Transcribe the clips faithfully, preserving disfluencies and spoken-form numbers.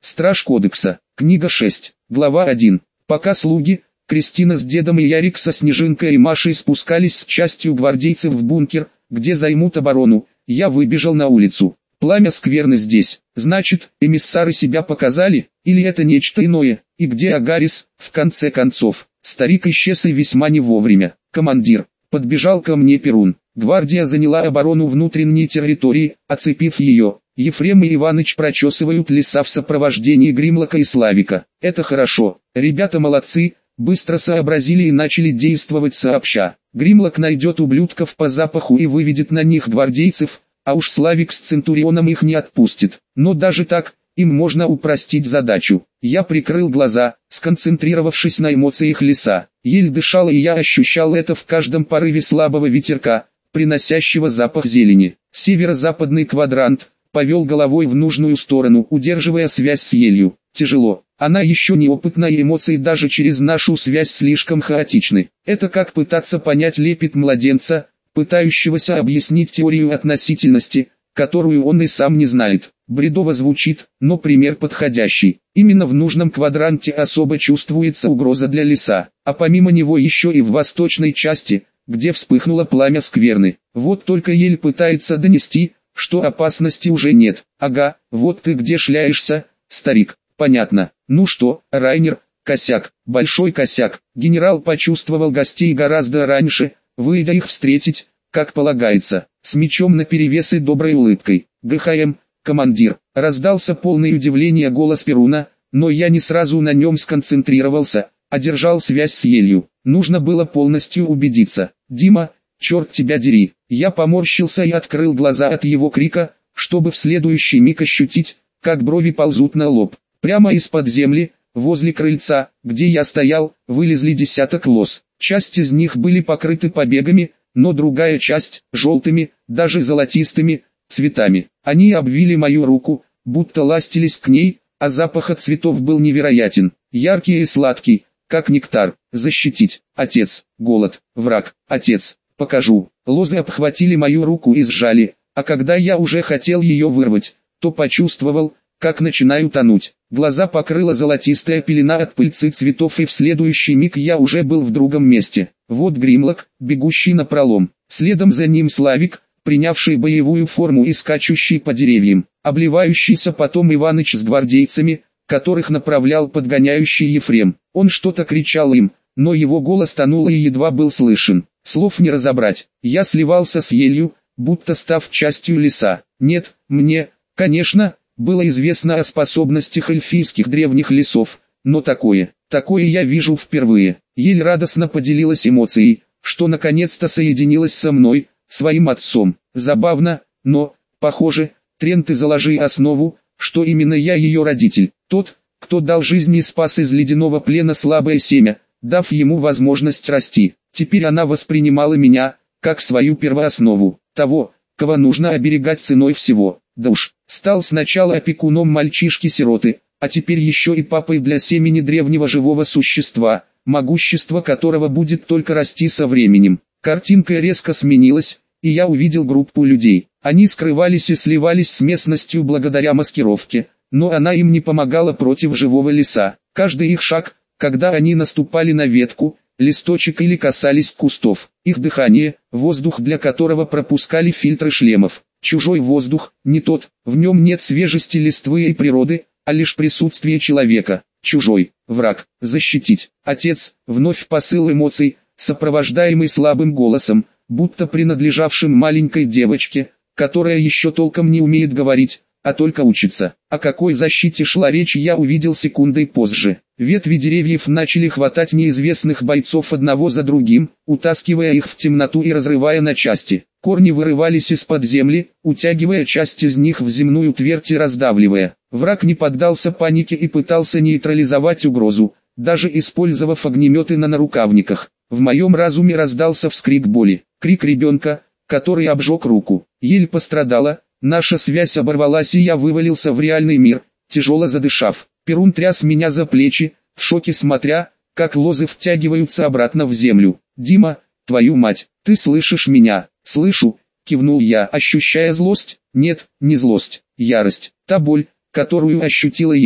Страж кодекса. Книга шесть. Глава один. Пока слуги, Кристина с дедом и Ярик со Снежинкой и Машей спускались с частью гвардейцев в бункер, где займут оборону, я выбежал на улицу. Пламя скверны здесь, значит, эмиссары себя показали, или это нечто иное, и где Агарис, в конце концов? Старик исчез и весьма не вовремя. Командир, подбежал ко мне Перун. Гвардия заняла оборону внутренней территории, оцепив ее. Ефрем и Иваныч прочесывают леса в сопровождении Гримлока и Славика. Это хорошо, ребята молодцы, быстро сообразили и начали действовать сообща. Гримлок найдет ублюдков по запаху и выведет на них гвардейцев, а уж Славик с Центурионом их не отпустит. Но даже так, им можно упростить задачу. Я прикрыл глаза, сконцентрировавшись на эмоциях леса. Ель дышала, и я ощущал это в каждом порыве слабого ветерка, приносящего запах зелени. Северо-западный квадрант повел головой в нужную сторону, удерживая связь с елью. Тяжело. Она еще неопытна, и эмоции даже через нашу связь слишком хаотичны. Это как пытаться понять лепет младенца, пытающегося объяснить теорию относительности, которую он и сам не знает. Бредово звучит, но пример подходящий. Именно в нужном квадранте особо чувствуется угроза для леса, а помимо него еще и в восточной части, где вспыхнуло пламя скверны. Вот только ель пытается донести, что опасности уже нет. Ага, вот ты где шляешься, старик. Понятно. Ну что, Райнер, косяк, большой косяк. Генерал почувствовал гостей гораздо раньше, выйдя их встретить, как полагается, с мечом наперевес и доброй улыбкой. ГХМ, командир, раздался полный удивления голос Перуна, но я не сразу на нем сконцентрировался, а держал связь с елью. Нужно было полностью убедиться. Дима, черт тебя дери. Я поморщился и открыл глаза от его крика, чтобы в следующий миг ощутить, как брови ползут на лоб. Прямо из-под земли, возле крыльца, где я стоял, вылезли десяток лос. Часть из них были покрыты побегами, но другая часть – желтыми, даже золотистыми, цветами. Они обвили мою руку, будто ластились к ней, а запах от цветов был невероятен. Яркий и сладкий, как нектар. Защитить. Отец. Голод. Враг. Отец. Покажу. Лозы обхватили мою руку и сжали, а когда я уже хотел ее вырвать, то почувствовал, как начинаю тонуть. Глаза покрыла золотистая пелена от пыльцы цветов, и в следующий миг я уже был в другом месте. Вот Гримлок, бегущий напролом. Следом за ним Славик, принявший боевую форму и скачущий по деревьям. Обливающийся потом Иваныч с гвардейцами, которых направлял подгоняющий Ефрем. Он что-то кричал им, но его голос тонул и едва был слышен. Слов не разобрать. Я сливался с елью, будто став частью леса. Нет, мне, конечно, было известно о способностях эльфийских древних лесов, но такое, такое я вижу впервые. Ель радостно поделилась эмоцией, что наконец-то соединилась со мной, своим отцом. Забавно, но, похоже, Трент и заложи основу, что именно я ее родитель. Тот, кто дал жизнь и спас из ледяного плена слабое семя, дав ему возможность расти. Теперь она воспринимала меня, как свою первооснову, того, кого нужно оберегать ценой всего. Да уж, стал сначала опекуном мальчишки-сироты, а теперь еще и папой для семени древнего живого существа, могущество которого будет только расти со временем. Картинка резко сменилась, и я увидел группу людей. Они скрывались и сливались с местностью благодаря маскировке, но она им не помогала против живого леса. Каждый их шаг, когда они наступали на ветку, листочек или касались кустов, их дыхание, воздух для которого пропускали фильтры шлемов. Чужой воздух, не тот, в нем нет свежести листвы и природы, а лишь присутствие человека. Чужой, враг, защитить. Отец, вновь посыл эмоций, сопровождаемый слабым голосом, будто принадлежавшим маленькой девочке, которая еще толком не умеет говорить, а только учится. О какой защите шла речь, я увидел секундой позже. Ветви деревьев начали хватать неизвестных бойцов одного за другим, утаскивая их в темноту и разрывая на части. Корни вырывались из-под земли, утягивая часть из них в земную твердь и раздавливая. Враг не поддался панике и пытался нейтрализовать угрозу, даже использовав огнеметы на нарукавниках. В моем разуме раздался вскрик боли, крик ребенка, который обжег руку. Ель пострадала, наша связь оборвалась, и я вывалился в реальный мир, тяжело задышав. Перун тряс меня за плечи, в шоке смотря, как лозы втягиваются обратно в землю. «Дима, твою мать, ты слышишь меня?» «Слышу», — кивнул я, ощущая злость. Нет, не злость, ярость. Та боль, которую ощутила ель,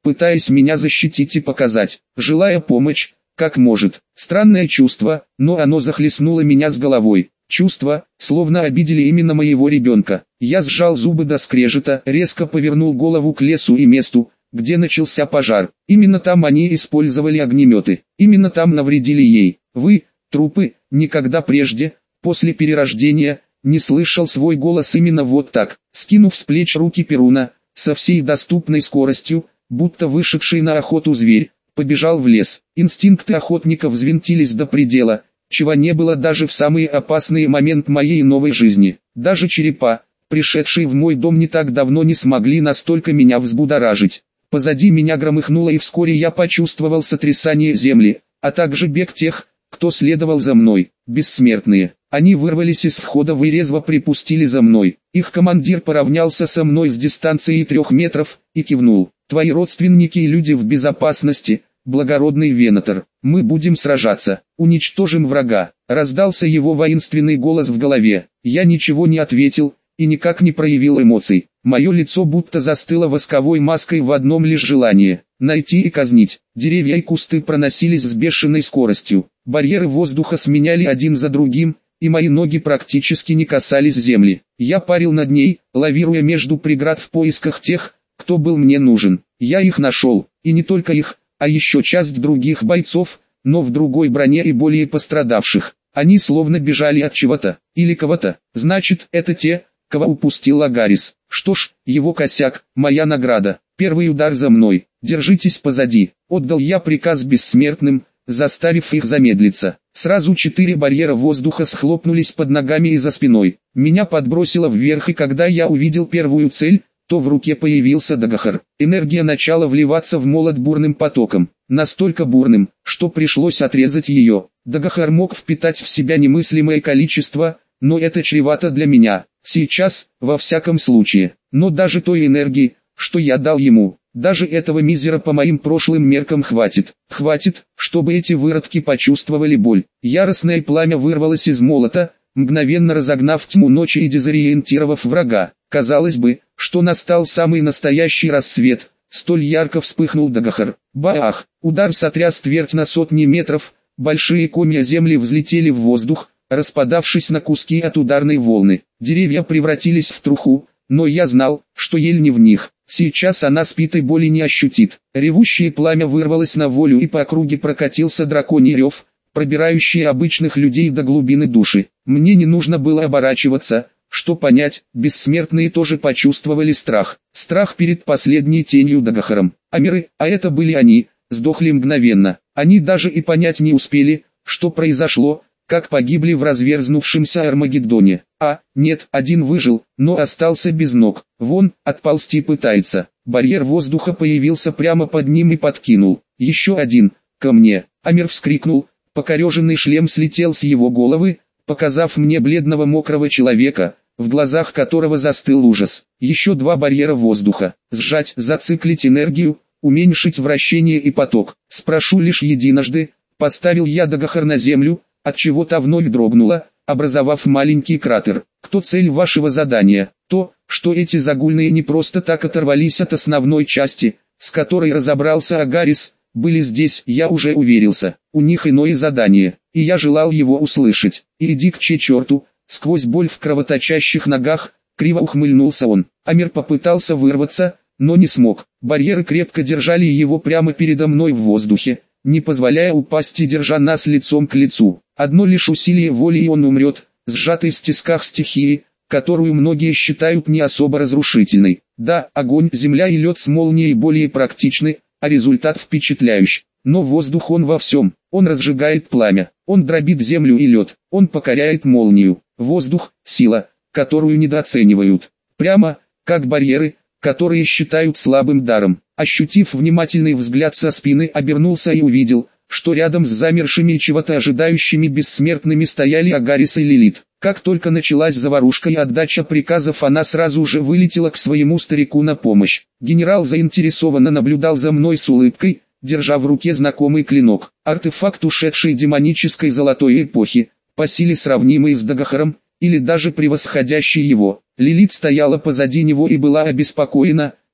пытаясь меня защитить и показать, желая помочь, как может. Странное чувство, но оно захлестнуло меня с головой. Чувство, словно обидели именно моего ребенка. Я сжал зубы до скрежета, резко повернул голову к лесу и месту, где начался пожар. Именно там они использовали огнеметы. Именно там навредили ей. Вы, трупы, никогда прежде, после перерождения, не слышал свой голос именно вот так. Скинув с плеч руки Перуна, со всей доступной скоростью, будто вышедший на охоту зверь, побежал в лес. Инстинкты охотника взвинтились до предела, чего не было даже в самый опасный момент моей новой жизни. Даже черепа, пришедшие в мой дом не так давно, не смогли настолько меня взбудоражить. Позади меня громыхнуло, и вскоре я почувствовал сотрясание земли, а также бег тех, кто следовал за мной. Бессмертные. Они вырвались из входа и резво припустили за мной. Их командир поравнялся со мной с дистанции трех метров и кивнул. «Твои родственники и люди в безопасности, благородный Венатор. Мы будем сражаться, уничтожим врага», — раздался его воинственный голос в голове. Я ничего не ответил и никак не проявил эмоций. Мое лицо будто застыло восковой маской в одном лишь желании — найти и казнить. Деревья и кусты проносились с бешеной скоростью. Барьеры воздуха сменяли один за другим, и мои ноги практически не касались земли. Я парил над ней, лавируя между преград в поисках тех, кто был мне нужен. Я их нашел, и не только их, а еще часть других бойцов, но в другой броне и более пострадавших. Они словно бежали от чего-то, или кого-то. Значит, это те, кого упустил Агарис. Что ж, его косяк, моя награда. Первый удар за мной. Держитесь позади. Отдал я приказ бессмертным, заставив их замедлиться. Сразу четыре барьера воздуха схлопнулись под ногами и за спиной. Меня подбросило вверх, и когда я увидел первую цель, то в руке появился Дагахар. Энергия начала вливаться в молот бурным потоком. Настолько бурным, что пришлось отрезать ее. Дагахар мог впитать в себя немыслимое количество, но это чревато для меня. Сейчас, во всяком случае. Но даже той энергии, что я дал ему, даже этого мизера по моим прошлым меркам хватит. Хватит, чтобы эти выродки почувствовали боль. Яростное пламя вырвалось из молота, мгновенно разогнав тьму ночи и дезориентировав врага. Казалось бы, что настал самый настоящий рассвет. Столь ярко вспыхнул Дагахар. Баах! Удар сотряс твердь на сотни метров. Большие комья земли взлетели в воздух, распадавшись на куски от ударной волны. Деревья превратились в труху, но я знал, что ель не в них. Сейчас она спит и боли не ощутит. Ревущее пламя вырвалось на волю, и по округе прокатился драконий рев, пробирающий обычных людей до глубины души. Мне не нужно было оборачиваться, что понять, бессмертные тоже почувствовали страх. Страх перед последней тенью Дагахаром. Амиры, а это были они, сдохли мгновенно. Они даже и понять не успели, что произошло, как погибли в разверзнувшемся Армагеддоне. А, нет, один выжил, но остался без ног. Вон, отползти пытается. Барьер воздуха появился прямо под ним и подкинул. Еще один, ко мне. Амир вскрикнул, покореженный шлем слетел с его головы, показав мне бледного мокрого человека, в глазах которого застыл ужас. Еще два барьера воздуха. Сжать, зациклить энергию, уменьшить вращение и поток. Спрошу лишь единожды. Поставил я Дагахар на землю, отчего та вновь дрогнула, образовав маленький кратер. Кто цель вашего задания? То, что эти загульные не просто так оторвались от основной части, с которой разобрался Агарис, были здесь, я уже уверился. У них иное задание, и я желал его услышать. И иди к черту, сквозь боль в кровоточащих ногах, криво ухмыльнулся он. Амир попытался вырваться, но не смог. Барьеры крепко держали его прямо передо мной в воздухе, не позволяя упасть и держа нас лицом к лицу. Одно лишь усилие воли, и он умрет, сжатый в тисках стихии, которую многие считают не особо разрушительной. Да, огонь, земля и лед с молнией более практичны, а результат впечатляющий. Но воздух он во всем. Он разжигает пламя, он дробит землю и лед, он покоряет молнию. Воздух – сила, которую недооценивают. Прямо, как барьеры, которые считают слабым даром. Ощутив внимательный взгляд со спины, обернулся и увидел, что рядом с замершими и чего-то ожидающими бессмертными стояли Агарис и Лилит. Как только началась заварушка и отдача приказов, она сразу же вылетела к своему старику на помощь. Генерал заинтересованно наблюдал за мной с улыбкой, держа в руке знакомый клинок. Артефакт ушедшей демонической золотой эпохи, по силе сравнимый с Дагахаром, или даже превосходящий его. Лилит стояла позади него и была обеспокоена,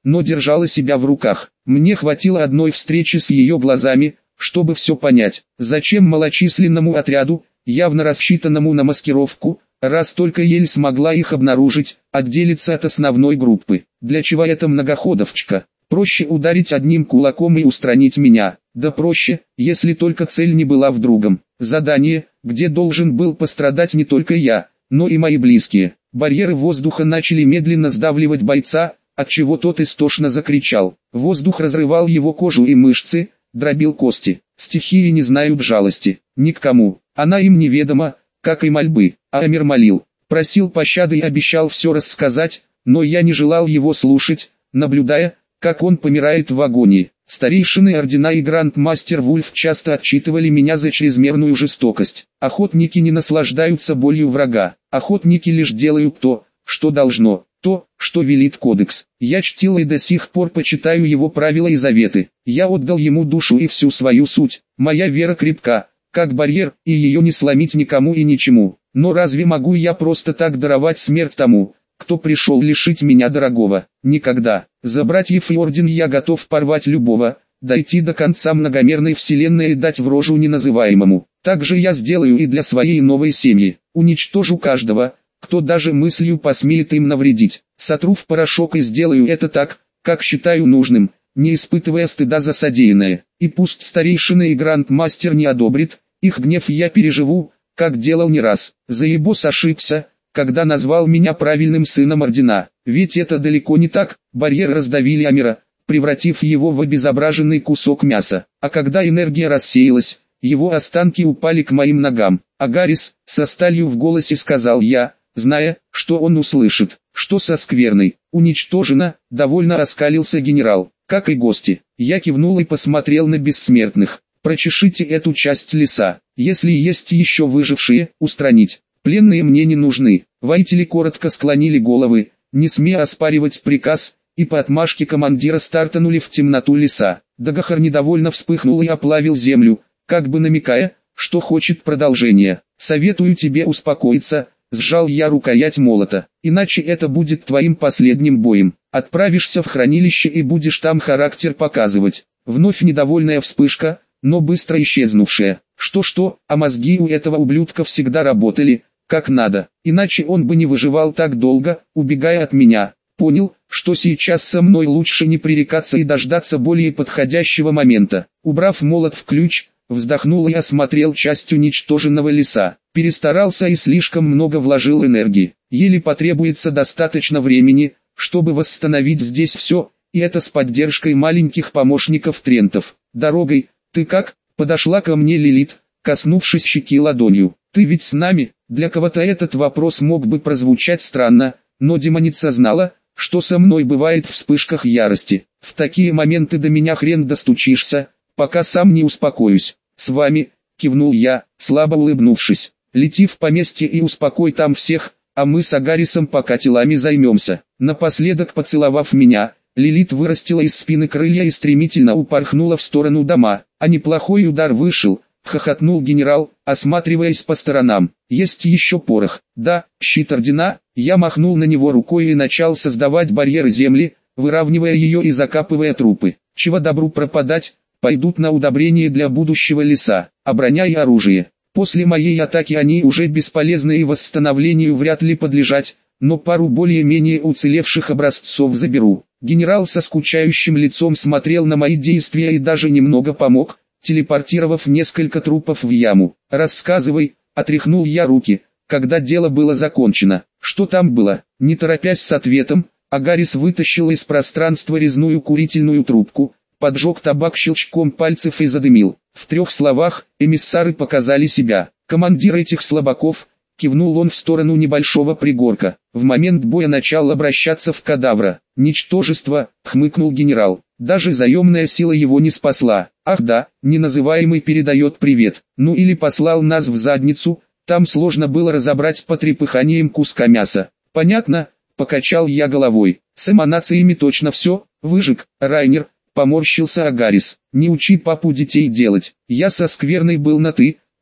но держала себя в руках. Мне хватило одной встречи с ее глазами, чтобы все понять. Зачем малочисленному отряду, явно рассчитанному на маскировку, раз только еле смогла их обнаружить, отделиться от основной группы? Для чего эта многоходовочка? Проще ударить одним кулаком и устранить меня. Да проще, если только цель не была в другом. Задание, где должен был пострадать не только я, но и мои близкие. Барьеры воздуха начали медленно сдавливать бойца, отчего тот истошно закричал. Воздух разрывал его кожу и мышцы, дробил кости. Стихии не знают жалости. Ни к кому. Она им неведома, как и мольбы. А Амир молил, просил пощады и обещал все рассказать, но я не желал его слушать, наблюдая, как он помирает в агонии. Старейшины ордена и грандмастер Вульф часто отчитывали меня за чрезмерную жестокость. Охотники не наслаждаются болью врага. Охотники лишь делают то, что должно, то, что велит кодекс. Я чтил и до сих пор почитаю его правила и заветы. Я отдал ему душу и всю свою суть. Моя вера крепка, как барьер, и ее не сломить никому и ничему. Но разве могу я просто так даровать смерть тому, кто пришел лишить меня дорогого? Никогда. За братьев и орден я готов порвать любого, дойти до конца многомерной вселенной и дать в рожу неназываемому. Так же я сделаю и для своей новой семьи. Уничтожу каждого, кто даже мыслью посмеет им навредить. Сотру в порошок и сделаю это так, как считаю нужным, не испытывая стыда за содеянное. И пусть старейшина и грандмастер не одобрит, их гнев я переживу, как делал не раз. Заебос ошибся, когда назвал меня правильным сыном ордена. Ведь это далеко не так. Барьер раздавили Амира, превратив его в обезображенный кусок мяса. А когда энергия рассеялась, его останки упали к моим ногам. Агарис, со сталью в голосе сказал я, зная, что он услышит, что со скверной. Уничтожено, довольно оскалился генерал, как и гости. Я кивнул и посмотрел на бессмертных. Прочешите эту часть леса. Если есть еще выжившие, устранить. Пленные мне не нужны. Воители коротко склонили головы, не смея оспаривать приказ, и по отмашке командира стартанули в темноту леса. Дагахар недовольно вспыхнул и оплавил землю, как бы намекая, что хочет продолжения. «Советую тебе успокоиться», — сжал я рукоять молота, «иначе это будет твоим последним боем. Отправишься в хранилище и будешь там характер показывать». Вновь недовольная вспышка, но быстро исчезнувшая. Что-что, а мозги у этого ублюдка всегда работали, как надо, иначе он бы не выживал так долго, убегая от меня. Понял, что сейчас со мной лучше не пререкаться и дождаться более подходящего момента. Убрав молот в ключ, вздохнул и осмотрел часть уничтоженного леса. Перестарался и слишком много вложил энергии. Еле потребуется достаточно времени, чтобы восстановить здесь все, и это с поддержкой маленьких помощников Трентов. Дорогой, ты как? Подошла ко мне Лилит, коснувшись щеки ладонью. Ты ведь с нами? Для кого-то этот вопрос мог бы прозвучать странно, но демоница знала, что со мной бывает в вспышках ярости. В такие моменты до меня хрен достучишься, пока сам не успокоюсь. С вами, кивнул я, слабо улыбнувшись. Лети в поместье и успокой там всех, а мы с Агарисом пока телами займемся. Напоследок поцеловав меня, Лилит вырастила из спины крылья и стремительно упорхнула в сторону дома. А неплохой удар вышел, хохотнул генерал, осматриваясь по сторонам. Есть еще порох. Да, щит ордена. Я махнул на него рукой и начал создавать барьеры земли, выравнивая ее и закапывая трупы. Чего добру пропадать, пойдут на удобрение для будущего леса, а броня и оружие. После моей атаки они уже бесполезны и восстановлению вряд ли подлежать, но пару более-менее уцелевших образцов заберу. Генерал со скучающим лицом смотрел на мои действия и даже немного помог, телепортировав несколько трупов в яму. «Рассказывай», — отряхнул я руки, когда дело было закончено. «Что там было?» Не торопясь с ответом, Агарис вытащил из пространства резную курительную трубку, поджег табак щелчком пальцев и задымил. В трех словах, эмиссары показали себя. Командир этих слабаков, кивнул он в сторону небольшого пригорка, в момент боя начал обращаться в кадавра. «Ничтожество», — хмыкнул генерал. Даже заемная сила его не спасла. Ах да, неназываемый передает привет. Ну или послал нас в задницу, там сложно было разобрать по трепыханиям куска мяса. Понятно, покачал я головой. С эманациями точно все, выжег, Райнер, поморщился Агарис. Не учи папу детей делать. Я со скверной был на «ты»,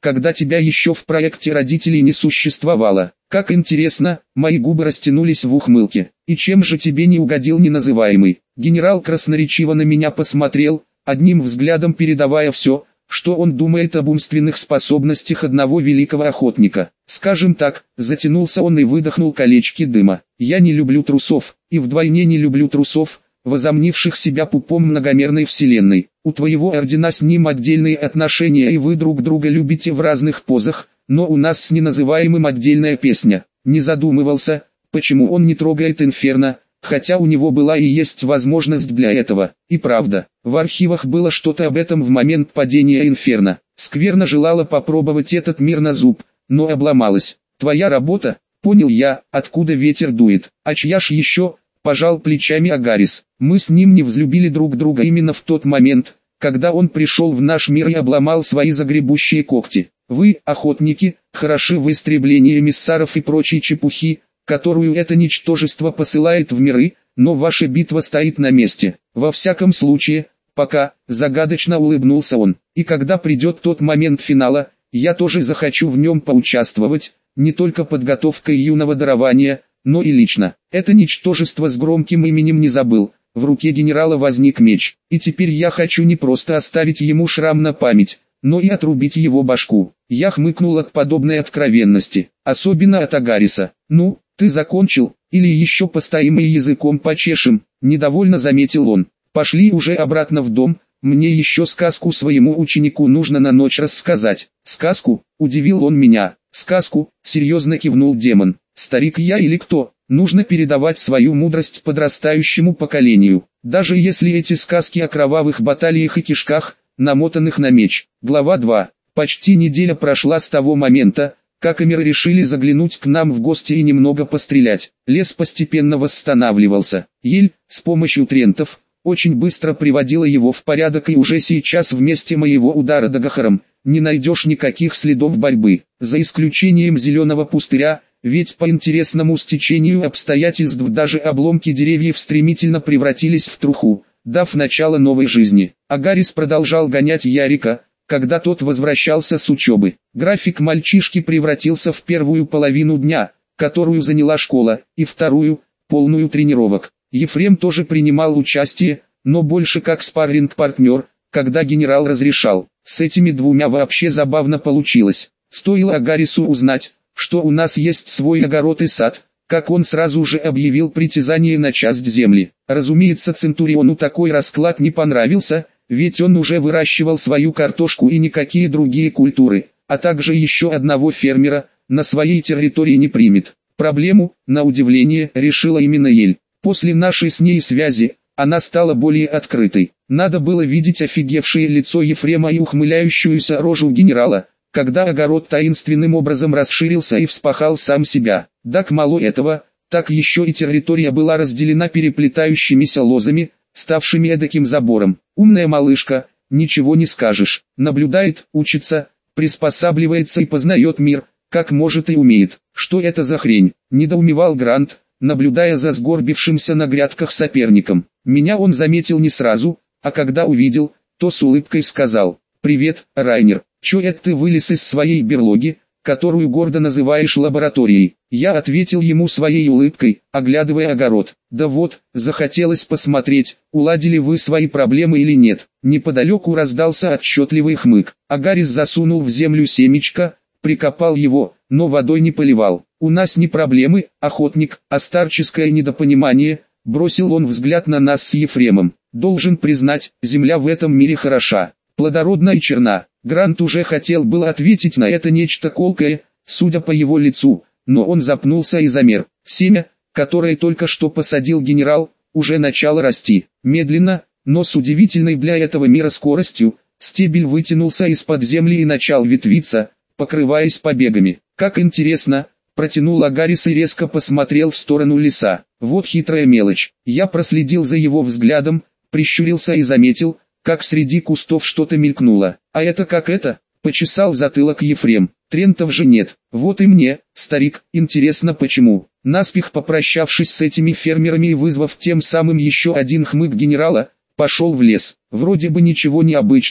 когда тебя еще в проекте родителей не существовало. Как интересно, мои губы растянулись в ухмылке. И чем же тебе не угодил неназываемый? Генерал красноречиво на меня посмотрел, одним взглядом передавая все, что он думает об умственных способностях одного великого охотника. Скажем так, затянулся он и выдохнул колечки дыма. Я не люблю трусов, и вдвойне не люблю трусов, возомнивших себя пупом многомерной вселенной. У твоего ордена с ним отдельные отношения и вы друг друга любите в разных позах, но у нас с неназываемым отдельная песня. Не задумывался, почему он не трогает Инферно, хотя у него была и есть возможность для этого. И правда, в архивах было что-то об этом в момент падения Инферно. Скверно желала попробовать этот мир на зуб, но обломалась. Твоя работа? Понял я, откуда ветер дует. А чья ж еще? Пожал плечами Агарис. Мы с ним не взлюбили друг друга именно в тот момент, когда он пришел в наш мир и обломал свои загребущие когти. Вы, охотники, хороши в истреблении эмиссаров и прочей чепухи, которую это ничтожество посылает в миры, но ваша битва стоит на месте. Во всяком случае, пока, загадочно улыбнулся он. И когда придет тот момент финала, я тоже захочу в нем поучаствовать, не только подготовкой юного дарования, но и лично. Это ничтожество с громким именем не забыл. В руке генерала возник меч, и теперь я хочу не просто оставить ему шрам на память, но и отрубить его башку. Я хмыкнул от подобной откровенности, особенно от Агариса. Ну, ты закончил, или еще постоим и языком почешем, недовольно заметил он. Пошли уже обратно в дом, мне еще сказку своему ученику нужно на ночь рассказать. Сказку? Удивил он меня. Сказку, серьезно кивнул демон. Старик я или кто? Нужно передавать свою мудрость подрастающему поколению, даже если эти сказки о кровавых баталиях и кишках, намотанных на меч. Глава два. Почти неделя прошла с того момента, как эмиры решили заглянуть к нам в гости и немного пострелять. Лес постепенно восстанавливался. Ель, с помощью трентов, очень быстро приводила его в порядок, и уже сейчас вместе моего удара дагахаром не найдешь никаких следов борьбы, за исключением зеленого пустыря, ведь по интересному стечению обстоятельств даже обломки деревьев стремительно превратились в труху, дав начало новой жизни. Агарис продолжал гонять Ярика, когда тот возвращался с учебы. График мальчишки превратился в первую половину дня, которую заняла школа, и вторую, полную тренировок. Ефрем тоже принимал участие, но больше как спарринг-партнер, когда генерал разрешал. С этими двумя вообще забавно получилось. Стоило Агарису узнать, что у нас есть свой огород и сад, как он сразу же объявил притязание на часть земли. Разумеется, Центуриону такой расклад не понравился, ведь он уже выращивал свою картошку и никакие другие культуры, а также еще одного фермера, на своей территории не примет. Проблему, на удивление, решила именно Ель. После нашей с ней связи, она стала более открытой. Надо было видеть офигевшее лицо Ефрема и ухмыляющуюся рожу генерала, когда огород таинственным образом расширился и вспахал сам себя. Так мало этого, так еще и территория была разделена переплетающимися лозами, ставшими эдаким забором. Умная малышка, ничего не скажешь, наблюдает, учится, приспосабливается и познает мир, как может и умеет. Что это за хрень? Недоумевал Грант, наблюдая за сгорбившимся на грядках соперником. Меня он заметил не сразу, а когда увидел, то с улыбкой сказал: «Привет, Райнер, чё это ты вылез из своей берлоги, которую гордо называешь лабораторией?» Я ответил ему своей улыбкой, оглядывая огород. «Да вот, захотелось посмотреть, уладили вы свои проблемы или нет». Неподалеку раздался отчетливый хмык. Агарис засунул в землю семечко, прикопал его, но водой не поливал. «У нас не проблемы, охотник, а старческое недопонимание», бросил он взгляд на нас с Ефремом. «Должен признать, земля в этом мире хороша, плодородна и черна». Грант уже хотел было ответить на это нечто колкое, судя по его лицу, но он запнулся и замер. Семя, которое только что посадил генерал, уже начало расти. Медленно, но с удивительной для этого мира скоростью, стебель вытянулся из-под земли и начал ветвиться, покрываясь побегами. «Как интересно», протянул Агарис и резко посмотрел в сторону леса. «Вот хитрая мелочь». Я проследил за его взглядом, прищурился и заметил, как среди кустов что-то мелькнуло. «А это как это?» — почесал затылок Ефрем. «Трентов же нет. Вот и мне, старик, интересно почему». Наспех попрощавшись с этими фермерами и вызвав тем самым еще один хмык генерала, пошел в лес. Вроде бы ничего необычного,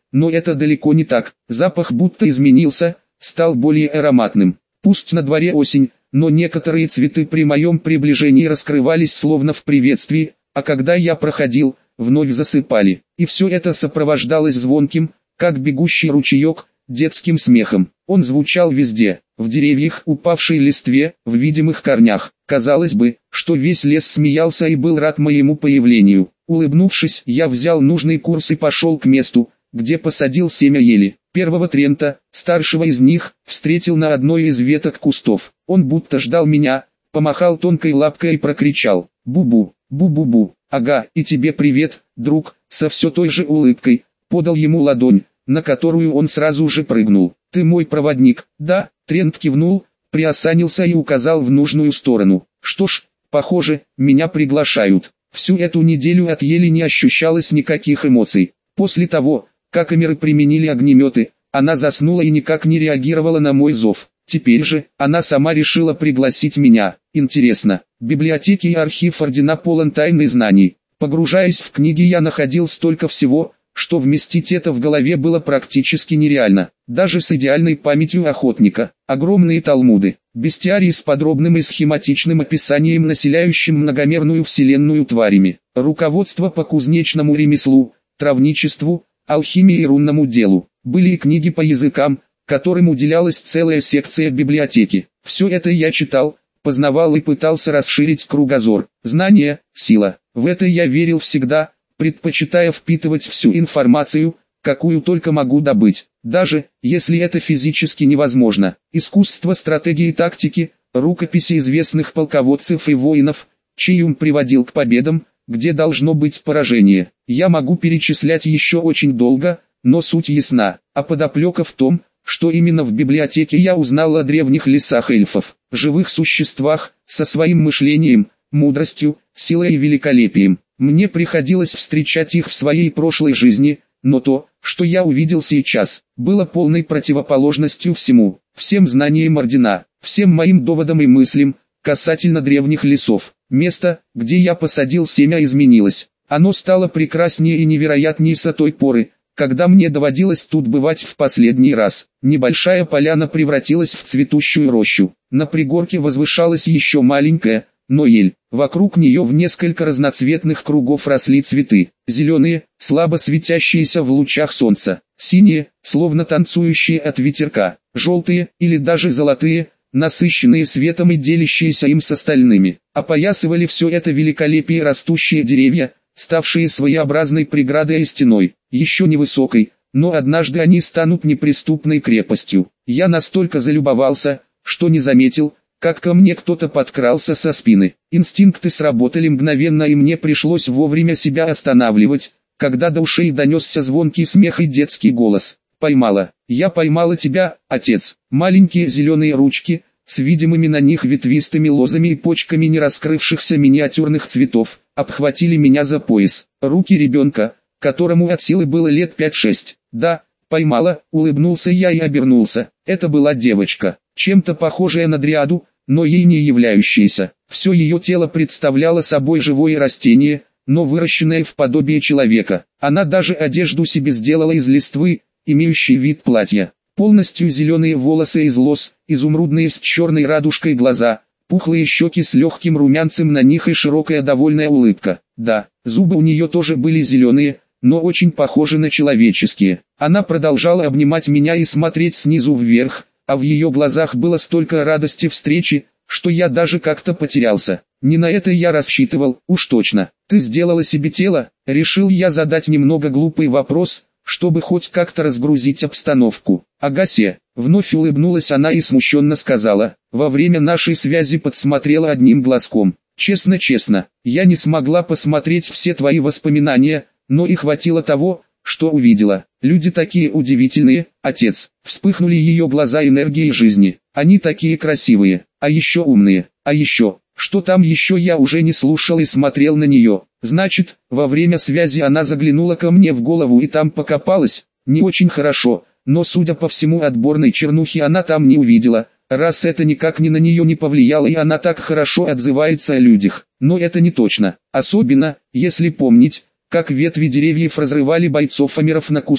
но это далеко не так. Запах будто изменился, стал более ароматным. Пусть на дворе осень, но некоторые цветы при моем приближении раскрывались словно в приветствии, а когда я проходил, вновь засыпали. И все это сопровождалось звонким, как бегущий ручеек, детским смехом. Он звучал везде, в деревьях, упавшей листве, в видимых корнях. Казалось бы, что весь лес смеялся и был рад моему появлению. Улыбнувшись, я взял нужный курс и пошел к месту, где посадил семя ели. Первого Трента, старшего из них, встретил на одной из веток кустов. Он будто ждал меня, помахал тонкой лапкой и прокричал: «Бу-бу, бу-бу-бу». «Ага, и тебе привет, друг», со все той же улыбкой, подал ему ладонь, на которую он сразу же прыгнул. «Ты мой проводник?» «Да», Трент кивнул, приосанился и указал в нужную сторону. «Что ж, похоже, меня приглашают». Всю эту неделю от Ели не ощущалось никаких эмоций. После того, как камеры применили огнеметы, она заснула и никак не реагировала на мой зов. Теперь же, она сама решила пригласить меня. Интересно, библиотеки и архив Ордена полон тайн и знаний. Погружаясь в книги, я находил столько всего, что вместить это в голове было практически нереально. Даже с идеальной памятью охотника. Огромные талмуды, бестиарии с подробным и схематичным описанием, населяющим многомерную вселенную тварями. Руководство по кузнечному ремеслу, травничеству, алхимии и рунному делу. Были и книги по языкам, которым уделялась целая секция библиотеки. Все это я читал, познавал и пытался расширить кругозор. Знание – сила. В это я верил всегда, предпочитая впитывать всю информацию, какую только могу добыть, даже если это физически невозможно. Искусство стратегии и тактики, рукописи известных полководцев и воинов, чей ум приводил к победам, где должно быть поражение. Я могу перечислять еще очень долго, но суть ясна, а подоплека в том, что именно в библиотеке я узнал о древних лесах эльфов, живых существах, со своим мышлением, мудростью, силой и великолепием. Мне приходилось встречать их в своей прошлой жизни, но то, что я увидел сейчас, было полной противоположностью всему, всем знаниям Ордена, всем моим доводам и мыслям, касательно древних лесов. Место, где я посадил семя, изменилось. Оно стало прекраснее и невероятнее с той поры, когда мне доводилось тут бывать в последний раз. Небольшая поляна превратилась в цветущую рощу. На пригорке возвышалась еще маленькая, но ель. Вокруг нее в несколько разноцветных кругов росли цветы. Зеленые, слабо светящиеся в лучах солнца. Синие, словно танцующие от ветерка. Желтые, или даже золотые, насыщенные светом и делящиеся им с остальными. Опоясывали все это великолепие растущие деревья, ставшие своеобразной преградой и стеной. Еще невысокой, но однажды они станут неприступной крепостью. Я настолько залюбовался, что не заметил, как ко мне кто-то подкрался со спины. Инстинкты сработали мгновенно, и мне пришлось вовремя себя останавливать, когда до ушей донесся звонкий смех и детский голос. «Поймала! Я поймала тебя, отец!» Маленькие зеленые ручки, с видимыми на них ветвистыми лозами и почками нераскрывшихся миниатюрных цветов, обхватили меня за пояс. Руки ребенка, которому от силы было лет пять-шесть. «Да, поймала», улыбнулся я и обернулся. Это была девочка, чем-то похожая на дриаду, но ей не являющаяся. Все ее тело представляло собой живое растение, но выращенное в подобие человека. Она даже одежду себе сделала из листвы, имеющей вид платья. Полностью зеленые волосы из лос, изумрудные с черной радужкой глаза, пухлые щеки с легким румянцем на них и широкая довольная улыбка. Да, зубы у нее тоже были зеленые, но очень похожи на человеческие. Она продолжала обнимать меня и смотреть снизу вверх, а в ее глазах было столько радости встречи, что я даже как-то потерялся. Не на это я рассчитывал, уж точно. «Ты сделала себе тело?» Решил я задать немного глупый вопрос, чтобы хоть как-то разгрузить обстановку. «Агасе», вновь улыбнулась она и смущенно сказала, «во время нашей связи подсмотрела одним глазком. Честно-честно, я не смогла посмотреть все твои воспоминания, но и хватило того, что увидела. Люди такие удивительные, отец». Вспыхнули ее глаза энергией жизни. «Они такие красивые, а еще умные, а еще...» Что там еще, я уже не слушал и смотрел на нее. Значит, во время связи она заглянула ко мне в голову и там покопалась. Не очень хорошо, но судя по всему отборной чернухи она там не увидела, раз это никак ни на нее не повлияло и она так хорошо отзывается о людях. Но это не точно, особенно, если помнить, как ветви деревьев разрывали бойцов Амеров на куски.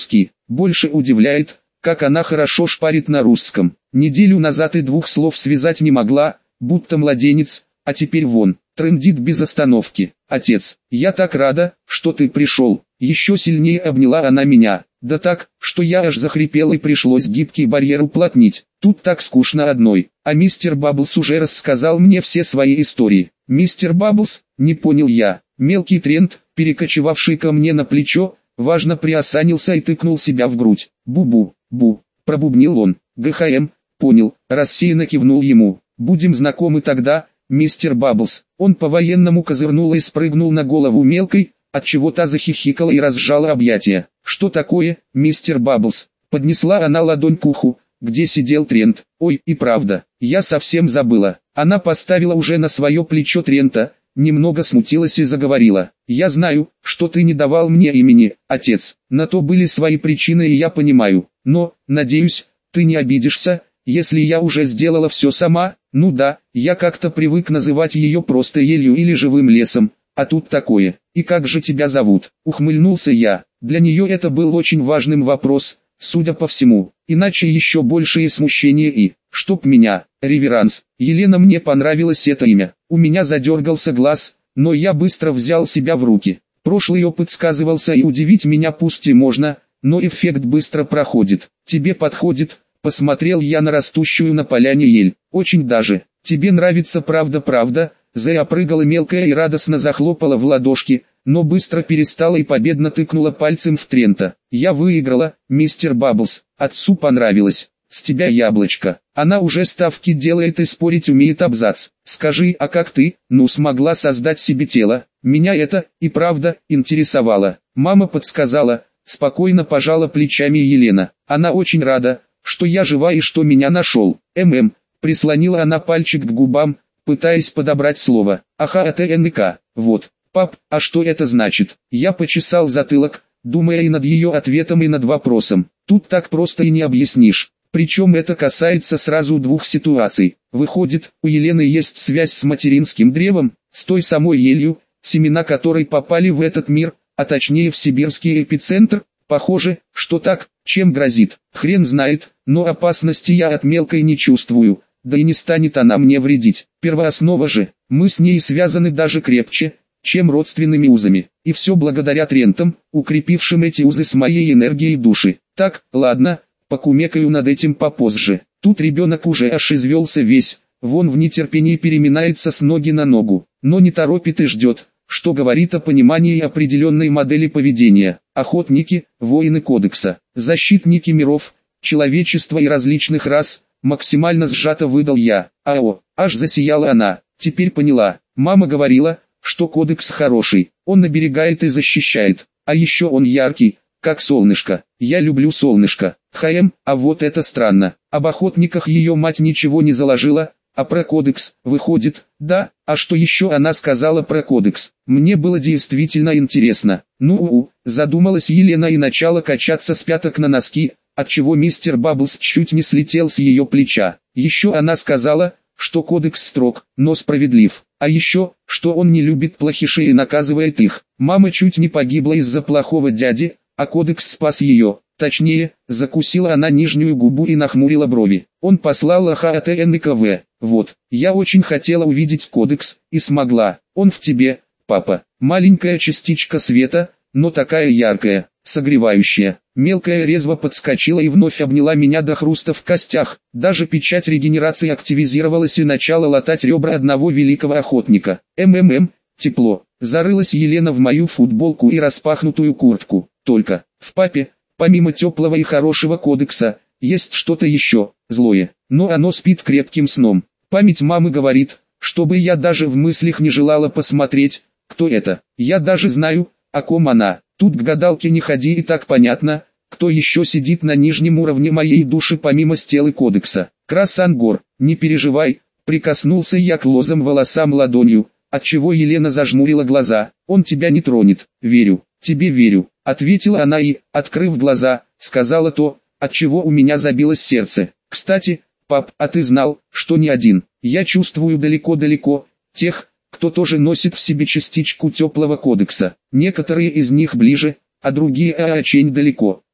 Больше удивляет, как она хорошо шпарит на русском. Неделю назад и двух слов связать не могла, будто младенец, а теперь вон, трындит без остановки. Отец, я так рада, что ты пришел. Еще сильнее обняла она меня, да так, что я аж захрипел и пришлось гибкий барьер уплотнить. Тут так скучно одной, а мистер Бабблс уже рассказал мне все свои истории. Мистер Бабблс, не понял я. Мелкий Трент, перекочевавший ко мне на плечо, важно приосанился и тыкнул себя в грудь. «Бу-бу, бу», пробубнил он. «ГХМ, понял», рассеянно кивнул ему. «Будем знакомы тогда, мистер Бабблс». Он по-военному козырнул и спрыгнул на голову мелкой, отчего та захихикала и разжала объятия. «Что такое, мистер Бабблс?» Поднесла она ладонь к уху, где сидел Трент. «Ой, и правда, я совсем забыла». Она поставила уже на свое плечо Трента, немного смутилась и заговорила. «Я знаю, что ты не давал мне имени, отец. На то были свои причины и я понимаю. Но, надеюсь, ты не обидишься, если я уже сделала все сама. Ну да, я как-то привык называть ее просто елью или живым лесом, а тут такое. И как же тебя зовут?» Ухмыльнулся я. Для нее это был очень важным вопрос, судя по всему. Иначе еще большее смущение и, чтоб меня, реверанс. Елена, мне понравилось это имя. У меня задергался глаз, но я быстро взял себя в руки. Прошлый опыт сказывался и удивить меня пусть и можно, но эффект быстро проходит. Тебе подходит, посмотрел я на растущую на поляне ель. Очень даже. Тебе нравится правда-правда, запрыгала мелкая и радостно захлопала в ладошки, но быстро перестала и победно тыкнула пальцем в Трента. «Я выиграла, мистер Бабблс, отцу понравилось. С тебя яблочко». Она уже ставки делает и спорить умеет абзац. «Скажи, а как ты, ну смогла создать себе тело?» Меня это, и правда, интересовало. Мама подсказала, спокойно пожала плечами Елена. Она очень рада, что я жива и что меня нашел. ММ, прислонила она пальчик к губам, пытаясь подобрать слово. Аха, это эн ка, вот. «Пап, а что это значит?» Я почесал затылок, думая и над ее ответом, и над вопросом. Тут так просто и не объяснишь. Причем это касается сразу двух ситуаций. Выходит, у Елены есть связь с материнским древом, с той самой елью, семена которой попали в этот мир, а точнее в сибирский эпицентр. Похоже, что так. Чем грозит? Хрен знает, но опасности я от мелкой не чувствую, да и не станет она мне вредить. Первооснова же, мы с ней связаны даже крепче, чем родственными узами, и все благодаря Трентам, укрепившим эти узы с моей энергией души. Так, ладно, покумекаю над этим попозже. Тут ребенок уже аж извелся весь, вон в нетерпении переминается с ноги на ногу, но не торопит и ждет, что говорит о понимании определенной модели поведения. Охотники, воины кодекса, защитники миров, человечества и различных рас, максимально сжато выдал я. Ао, аж засияла она, теперь поняла. Мама говорила, что кодекс хороший, он оберегает и защищает, а еще он яркий, как солнышко. Я люблю солнышко. ХМ, а вот это странно. Об охотниках ее мать ничего не заложила, а про кодекс, выходит, да, а что еще она сказала про кодекс? Мне было действительно интересно. Ну-у, задумалась Елена и начала качаться с пяток на носки, отчего мистер Бабблс чуть не слетел с ее плеча. Еще она сказала, что кодекс строг, но справедлив. А еще, что он не любит плохишей и наказывает их. Мама чуть не погибла из-за плохого дяди, а кодекс спас ее. Точнее, закусила она нижнюю губу и нахмурила брови. Он послал АХАТНКВ. Вот, я очень хотела увидеть кодекс, и смогла. Он в тебе, папа. Маленькая частичка света, но такая яркая, согревающая. Мелкая резво подскочила и вновь обняла меня до хруста в костях. Даже печать регенерации активизировалась и начала латать ребра одного великого охотника. МММ, тепло. Зарылась Елена в мою футболку и распахнутую куртку. Только, в папе, помимо теплого и хорошего кодекса, есть что-то еще, злое. Но оно спит крепким сном. Память мамы говорит, чтобы я даже в мыслях не желала посмотреть, кто это. Я даже знаю, о ком она. Тут к гадалке не ходи, и так понятно, кто еще сидит на нижнем уровне моей души помимо стелы кодекса. Красангор, не переживай, прикоснулся я к лозам волосам ладонью, отчего Елена зажмурила глаза. Он тебя не тронет, верю, тебе верю, ответила она и, открыв глаза, сказала то, отчего у меня забилось сердце. Кстати, пап, а ты знал, что не один? Я чувствую далеко-далеко тех, кто тоже носит в себе частичку теплого кодекса. Некоторые из них ближе, а другие а очень далеко.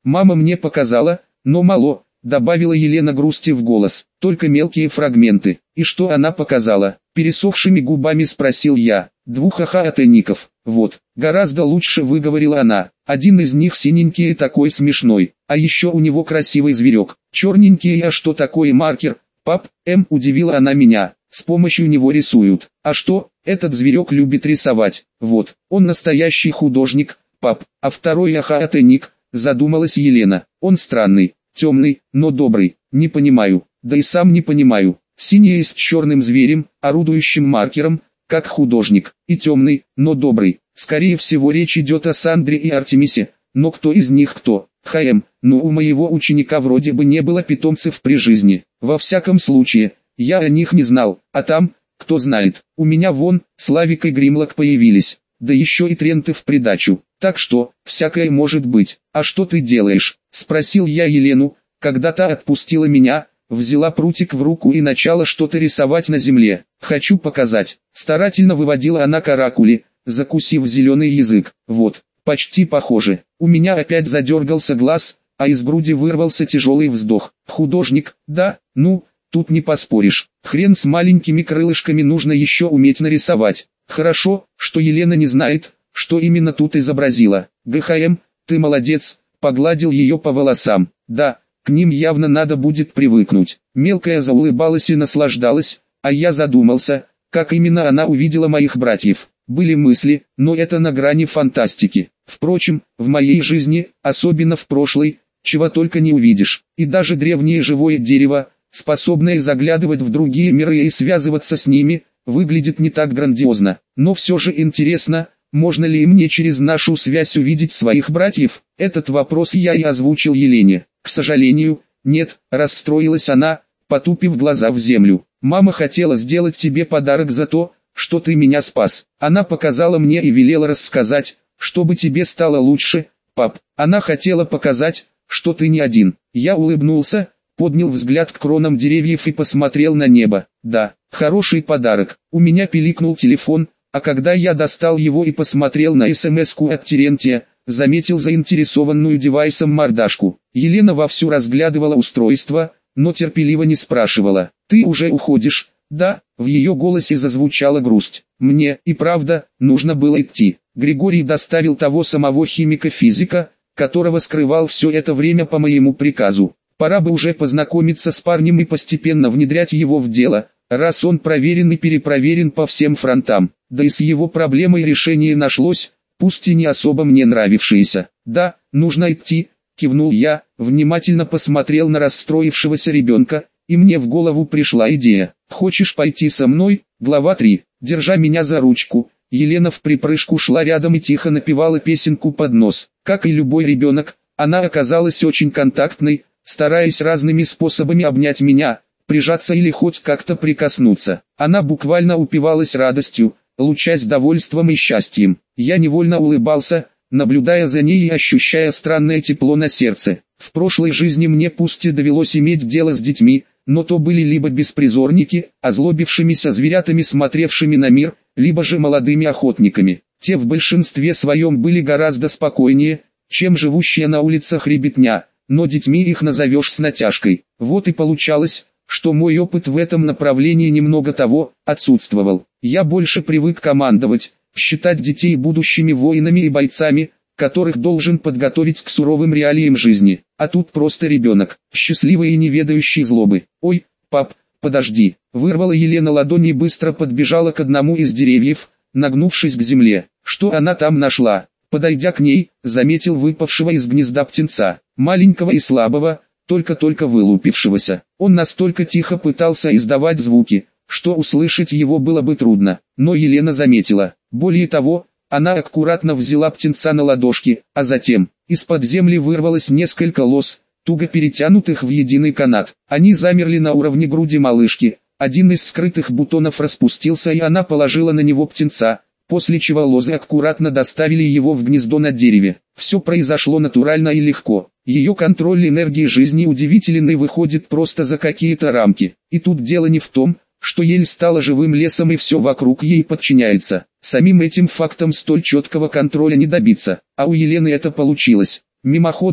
Мама мне показала, но мало, добавила Елена грусти в голос, только мелкие фрагменты. И что она показала? Пересохшими губами спросил я. Двух ахаотенников. Вот, гораздо лучше выговорила она. Один из них синенький и такой смешной, а еще у него красивый зверек. Черненький, а что такое маркер? Пап, М, удивила она меня. С помощью него рисуют. А что, этот зверек любит рисовать. Вот, он настоящий художник, пап. А второй ахаотенник, задумалась Елена. Он странный, темный, но добрый. Не понимаю, да и сам не понимаю. Синий с черным зверем, орудующим маркером, как художник, и темный, но добрый. Скорее всего речь идет о Сандре и Артемисе, но кто из них кто? ХМ, ну у моего ученика вроде бы не было питомцев при жизни. Во всяком случае, я о них не знал, а там, кто знает, у меня вон, Славик и Гримлок появились, да еще и Тренты в придачу. Так что, всякое может быть. А что ты делаешь? Спросил я Елену, когда та отпустила меня, взяла прутик в руку и начала что-то рисовать на земле. Хочу показать. Старательно выводила она каракули, закусив зеленый язык. Вот, почти похоже. У меня опять задергался глаз, а из груди вырвался тяжелый вздох. Художник, да, ну, тут не поспоришь. Хрен с маленькими крылышками, нужно еще уметь нарисовать. Хорошо, что Елена не знает, что именно тут изобразила. ГХМ, ты молодец, погладил ее по волосам. Да, к ним явно надо будет привыкнуть. Мелкая заулыбалась и наслаждалась, а я задумался, как именно она увидела моих братьев. Были мысли, но это на грани фантастики. Впрочем, в моей жизни, особенно в прошлой, чего только не увидишь. И даже древнее живое дерево, способное заглядывать в другие миры и связываться с ними, выглядит не так грандиозно. Но все же интересно, можно ли и мне через нашу связь увидеть своих братьев? Этот вопрос я и озвучил Елене. К сожалению, нет, расстроилась она, потупив глаза в землю. Мама хотела сделать тебе подарок за то, что ты меня спас. Она показала мне и велела рассказать, чтобы тебе стало лучше, пап. Она хотела показать, что ты не один. Я улыбнулся, поднял взгляд к кронам деревьев и посмотрел на небо. Да, хороший подарок. У меня пиликнул телефон, а когда я достал его и посмотрел на смс-ку от Терентия, заметил заинтересованную девайсом мордашку. Елена вовсю разглядывала устройство, но терпеливо не спрашивала. «Ты уже уходишь?» «Да», в ее голосе зазвучала грусть. «Мне, и правда, нужно было идти». Григорий доставил того самого химика-физика, которого скрывал все это время по моему приказу. Пора бы уже познакомиться с парнем и постепенно внедрять его в дело, раз он проверен и перепроверен по всем фронтам. Да и с его проблемой решение нашлось, пусть и не особо мне нравившееся. «Да, нужно идти», — кивнул я, внимательно посмотрел на расстроившегося ребенка, и мне в голову пришла идея. «Хочешь пойти со мной?» Глава три. Держа меня за ручку, Елена в припрыжку шла рядом и тихо напевала песенку под нос. Как и любой ребенок, она оказалась очень контактной, стараясь разными способами обнять меня, прижаться или хоть как-то прикоснуться. Она буквально упивалась радостью, лучась довольством и счастьем. Я невольно улыбался, наблюдая за ней и ощущая странное тепло на сердце. В прошлой жизни мне пусть и довелось иметь дело с детьми, но то были либо беспризорники, озлобившимися зверятами, смотревшими на мир, либо же молодыми охотниками. Те в большинстве своем были гораздо спокойнее, чем живущие на улицах ребятня, но детьми их назовешь с натяжкой. Вот и получалось, что мой опыт в этом направлении немного того отсутствовал. Я больше привык командовать, считать детей будущими воинами и бойцами, которых должен подготовить к суровым реалиям жизни. А тут просто ребенок, счастливый и не ведающий злобы. «Ой, пап, подожди!» Вырвала Елена ладонь и быстро подбежала к одному из деревьев, нагнувшись к земле. Что она там нашла? Подойдя к ней, заметил выпавшего из гнезда птенца, маленького и слабого, только-только вылупившегося. Он настолько тихо пытался издавать звуки, что услышать его было бы трудно, но Елена заметила. Более того, она аккуратно взяла птенца на ладошки, а затем, из-под земли вырвалось несколько лос, туго перетянутых в единый канат. Они замерли на уровне груди малышки, один из скрытых бутонов распустился и она положила на него птенца, после чего лозы аккуратно доставили его в гнездо на дереве. Все произошло натурально и легко. Ее контроль энергии жизни удивителен и выходит просто за какие-то рамки. И тут дело не в том, что ель стала живым лесом и все вокруг ей подчиняется. Самим этим фактом столь четкого контроля не добиться, а у Елены это получилось. Мимоходом,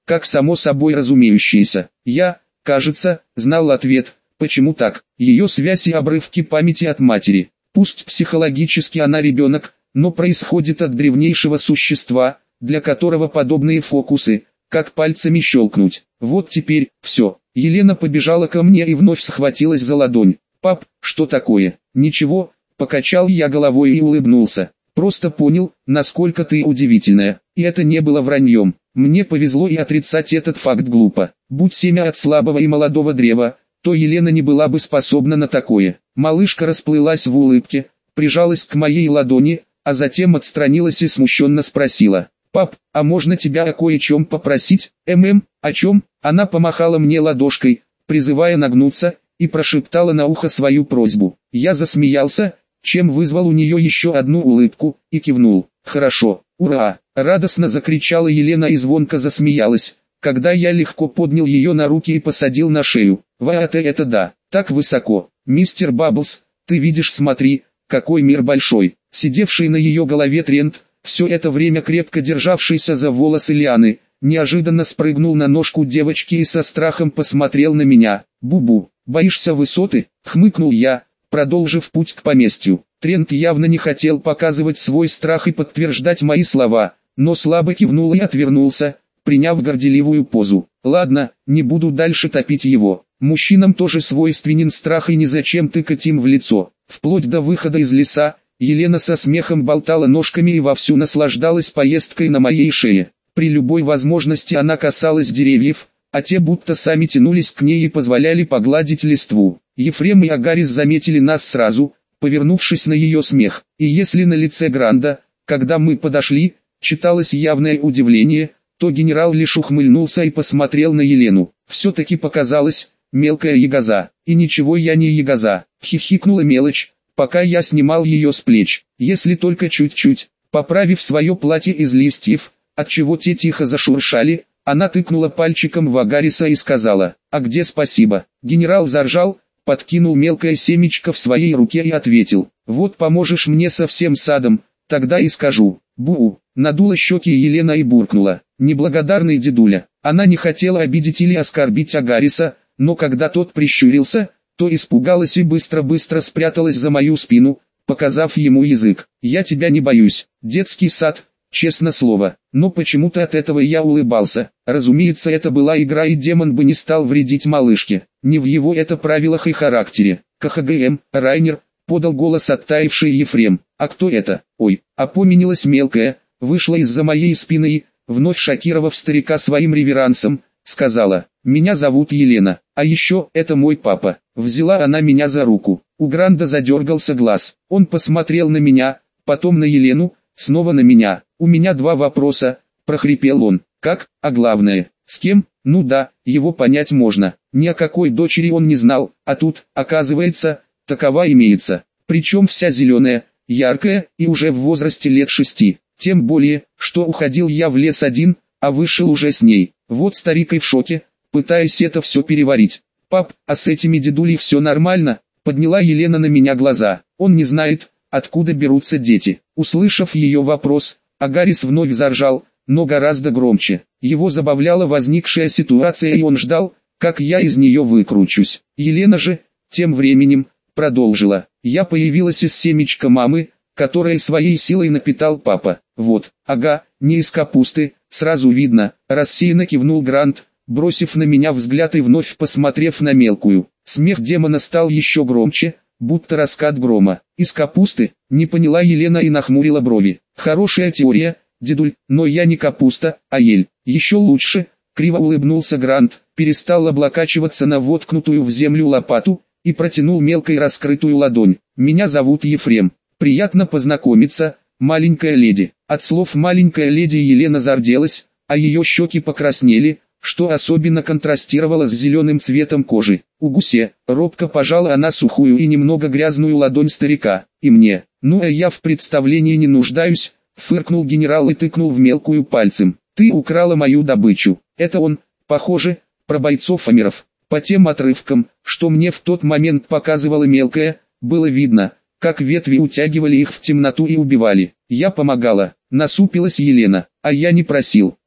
как само собой разумеющееся. Я, кажется, знал ответ, почему так. Ее связь и обрывки памяти от матери. Пусть психологически она ребенок, но происходит от древнейшего существа, для которого подобные фокусы, как пальцами щелкнуть. Вот теперь, все. Елена побежала ко мне и вновь схватилась за ладонь. «Пап, что такое?» «Ничего», покачал я головой и улыбнулся. «Просто понял, насколько ты удивительная». И это не было враньем. Мне повезло, и отрицать этот факт глупо. Будь семя от слабого и молодого древа, то Елена не была бы способна на такое. Малышка расплылась в улыбке, прижалась к моей ладони, а затем отстранилась и смущенно спросила: «Пап, а можно тебя о кое-чем попросить?» «Мм, о чем?» Она помахала мне ладошкой, призывая нагнуться, и прошептала на ухо свою просьбу. Я засмеялся, чем вызвал у нее еще одну улыбку, и кивнул. «Хорошо, ура!» — радостно закричала Елена и звонко засмеялась, когда я легко поднял ее на руки и посадил на шею. «Вот это да, так высоко! Мистер Бабблс, ты видишь, смотри, какой мир большой!» Сидевший на ее голове Трент, все это время крепко державшийся за волосы Лианы, неожиданно спрыгнул на ножку девочки и со страхом посмотрел на меня. «Бубу, боишься высоты?» — хмыкнул я, продолжив путь к поместью. Трент явно не хотел показывать свой страх и подтверждать мои слова, но слабо кивнул и отвернулся, приняв горделивую позу. «Ладно, не буду дальше топить его. Мужчинам тоже свойственен страх, и незачем тыкать им в лицо». Вплоть до выхода из леса, Елена со смехом болтала ножками и вовсю наслаждалась поездкой на моей шее. При любой возможности она касалась деревьев, а те будто сами тянулись к ней и позволяли погладить листву. Ефрем и Агарис заметили нас сразу, повернувшись на ее смех. И если на лице Гранда, когда мы подошли, читалось явное удивление, то генерал лишь ухмыльнулся и посмотрел на Елену. «Все-таки показалось, мелкая ягоза». «И ничего, я не ягоза», — хихикнула мелочь, пока я снимал ее с плеч. Если только чуть-чуть, поправив свое платье из листьев, отчего те тихо зашуршали, она тыкнула пальчиком в Агариса и сказала: «А где спасибо?» Генерал заржал, подкинул мелкое семечко в своей руке и ответил: «Вот поможешь мне со всем садом, тогда и скажу». «Бу!» — надула щеки Елена и буркнула: «Неблагодарный дедуля». Она не хотела обидеть или оскорбить Агариса, но когда тот прищурился, то испугалась и быстро-быстро спряталась за мою спину, показав ему язык. «Я тебя не боюсь, детский сад, честно слово». Но почему-то от этого я улыбался. Разумеется, это была игра, и демон бы не стал вредить малышке. Не в его это правилах и характере. «КХГМ, Райнер», — подал голос оттаивший Ефрем. «А кто это?» «Ой», — опомнилась мелкая, вышла из-за моей спины и, вновь шокировав старика своим реверансом, сказала: «Меня зовут Елена, а еще это мой папа». Взяла она меня за руку. У Гранда задергался глаз. Он посмотрел на меня, потом на Елену, снова на меня. «У меня два вопроса», — прохрипел он. «Как, а главное, с кем?» Ну да, его понять можно. Ни о какой дочери он не знал, а тут, оказывается, такова имеется. Причем вся зеленая, яркая и уже в возрасте лет шести. Тем более, что уходил я в лес один, а вышел уже с ней. Вот старик и в шоке, пытаясь это все переварить. «Пап, а с этими дедулей все нормально?» — подняла Елена на меня глаза. «Он не знает, откуда берутся дети». Услышав ее вопрос, Агарис вновь заржал, но гораздо громче. Его забавляла возникшая ситуация, и он ждал, как я из нее выкручусь. Елена же, тем временем, продолжила: «Я появилась из семечка мамы, которое своей силой напитал папа. Вот, ага, не из капусты, сразу видно», — рассеянно кивнул Грант, бросив на меня взгляд и вновь посмотрев на мелкую. Смех демона стал еще громче, будто раскат грома. «Из капусты?» — не поняла Елена и нахмурила брови. «Хорошая теория, дедуль, но я не капуста, а ель». «Еще лучше», — криво улыбнулся Грант, перестал облокачиваться на воткнутую в землю лопату, и протянул мелкой раскрытую ладонь. «Меня зовут Ефрем. Приятно познакомиться, маленькая леди». От слов «маленькая леди» Елена зарделась, а ее щеки покраснели, что особенно контрастировало с зеленым цветом кожи. «У гусе», — робко пожала она сухую и немного грязную ладонь старика. «И мне. Ну а я в представлении не нуждаюсь», — фыркнул генерал и тыкнул в мелкую пальцем. «Ты украла мою добычу». Это он, похоже, про бойцов Амеров. По тем отрывкам, что мне в тот момент показывала мелкая, было видно, как ветви утягивали их в темноту и убивали. Я помогала. Насупилась Елена. «А я не просил».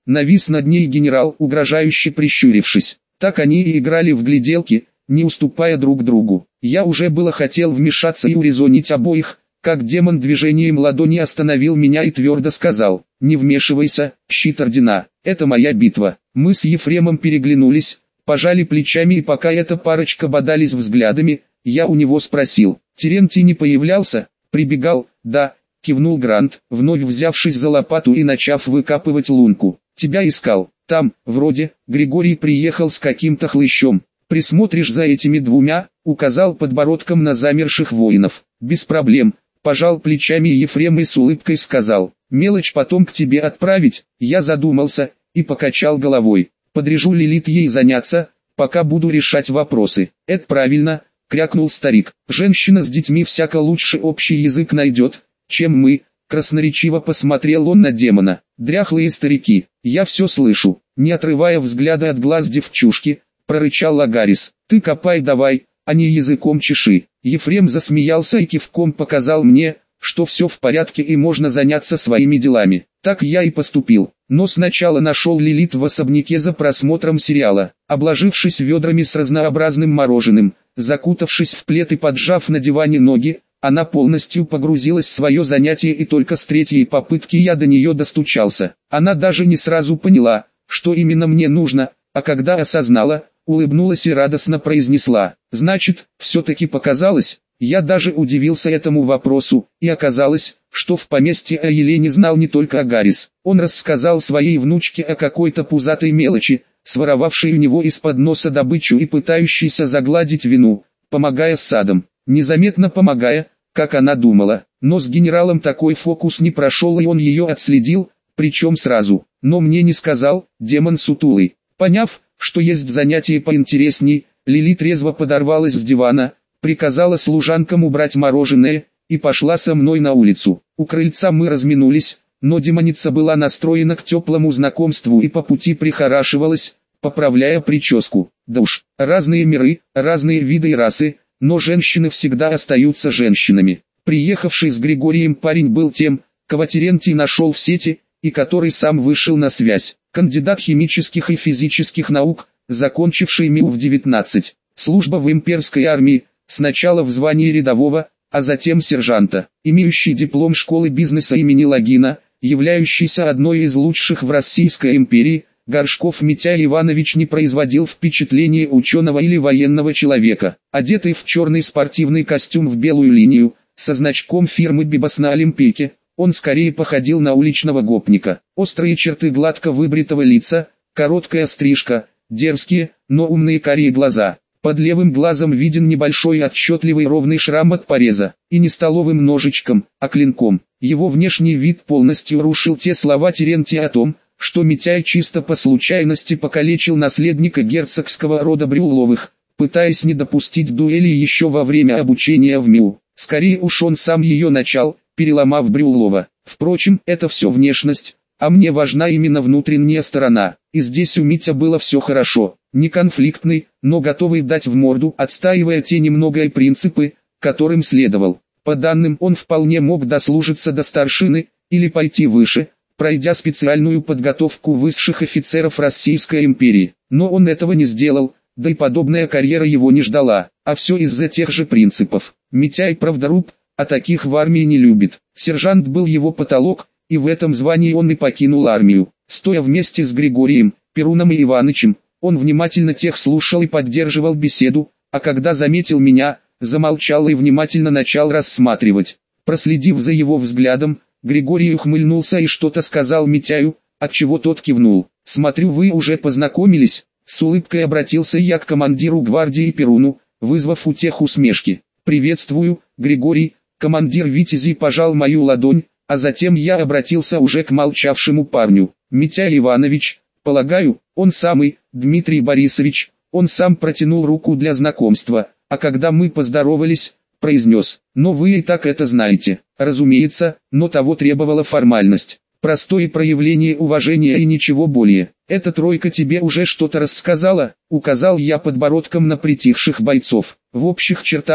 Навис над ней генерал, угрожающе прищурившись. Так они и играли в гляделки, не уступая друг другу. Я уже было хотел вмешаться и урезонить обоих, как демон движением ладони остановил меня и твердо сказал: «Не вмешивайся, щит ордена, это моя битва». Мы с Ефремом переглянулись, пожали плечами, и пока эта парочка бодались взглядами, я у него спросил: «Терентий не появлялся?» «Прибегал, да», кивнул Грант, вновь взявшись за лопату и начав выкапывать лунку. «Тебя искал, там, вроде, Григорий приехал с каким-то хлыщом. Присмотришь за этими двумя?» Указал подбородком на замерших воинов. «Без проблем», пожал плечами Ефрем и с улыбкой сказал: «Мелочь потом к тебе отправить». Я задумался и покачал головой. «Подрежу Лилит ей заняться, пока буду решать вопросы». «Это правильно», крякнул старик. «Женщина с детьми всяко лучше общий язык найдет, чем мы». Красноречиво посмотрел он на демона. «Дряхлые старики, я все слышу», не отрывая взгляда от глаз девчушки, прорычал Лагарис. «Ты копай давай, а не языком чеши». Ефрем засмеялся и кивком показал мне, что все в порядке и можно заняться своими делами. Так я и поступил. Но сначала нашел Лилит в особняке за просмотром сериала. Обложившись ведрами с разнообразным мороженым, закутавшись в плед и поджав на диване ноги, она полностью погрузилась в свое занятие, и только с третьей попытки я до нее достучался. Она даже не сразу поняла, что именно мне нужно, а когда осознала, улыбнулась и радостно произнесла: «Значит, все-таки показалось». Я даже удивился этому вопросу, и оказалось, что в поместье о Елене знал не только Агарис. Он рассказал своей внучке о какой-то пузатой мелочи, своровавшей у него из-под носа добычу и пытающейся загладить вину, помогая с садом. Незаметно помогая, как она думала. Но с генералом такой фокус не прошел, и он ее отследил, причем сразу. Но мне не сказал, демон сутулый. Поняв, что есть занятие поинтересней, Лилит резво подорвалась с дивана, приказала служанкам убрать мороженое, и пошла со мной на улицу. У крыльца мы разминулись, но демоница была настроена к теплому знакомству и по пути прихорашивалась, поправляя прическу. Да уж, разные миры, разные виды и расы, но женщины всегда остаются женщинами. Приехавший с Григорием парень был тем, кого Терентий нашел в сети, и который сам вышел на связь. Кандидат химических и физических наук, закончивший МИУ в девятнадцать. Служба в имперской армии, сначала в звании рядового, а затем сержанта. Имеющий диплом школы бизнеса имени Логина, являющийся одной из лучших в Российской империи, Горшков Митяй Иванович не производил впечатления ученого или военного человека. Одетый в черный спортивный костюм в белую линию, со значком фирмы Бибас на Олимпийке, он скорее походил на уличного гопника. Острые черты гладко выбритого лица, короткая стрижка, дерзкие, но умные карие глаза. Под левым глазом виден небольшой отчетливый ровный шрам от пореза, и не столовым ножичком, а клинком. Его внешний вид полностью рушил те слова Терентия о том, что Митяй чисто по случайности покалечил наследника герцогского рода Брюлловых, пытаясь не допустить дуэли еще во время обучения в МИУ. Скорее уж он сам ее начал, переломав Брюллова. Впрочем, это все внешность, а мне важна именно внутренняя сторона. И здесь у Митя было все хорошо. Не конфликтный, но готовый дать в морду, отстаивая те немногие принципы, которым следовал. По данным, он вполне мог дослужиться до старшины, или пойти выше, пройдя специальную подготовку высших офицеров Российской империи. Но он этого не сделал, да и подобная карьера его не ждала, а все из-за тех же принципов. Митяй правдоруб, а таких в армии не любит. Сержант был его потолок, и в этом звании он и покинул армию. Стоя вместе с Григорием, Перуном и Иванычем, он внимательно тех слушал и поддерживал беседу, а когда заметил меня, замолчал и внимательно начал рассматривать. Проследив за его взглядом, Григорий ухмыльнулся и что-то сказал Митяю, отчего тот кивнул. «Смотрю, вы уже познакомились», — с улыбкой обратился я к командиру гвардии Перуну, вызвав у тех усмешки. «Приветствую, Григорий», — командир Витязей пожал мою ладонь, а затем я обратился уже к молчавшему парню. «Митяй Иванович, полагаю, он самый, Дмитрий Борисович», он сам протянул руку для знакомства, а когда мы поздоровались, произнес: «Но вы и так это знаете». Разумеется, но того требовала формальность. Простое проявление уважения и ничего более. «Эта тройка тебе уже что-то рассказала?» Указал я подбородком на притихших бойцов. «В общих чертах»,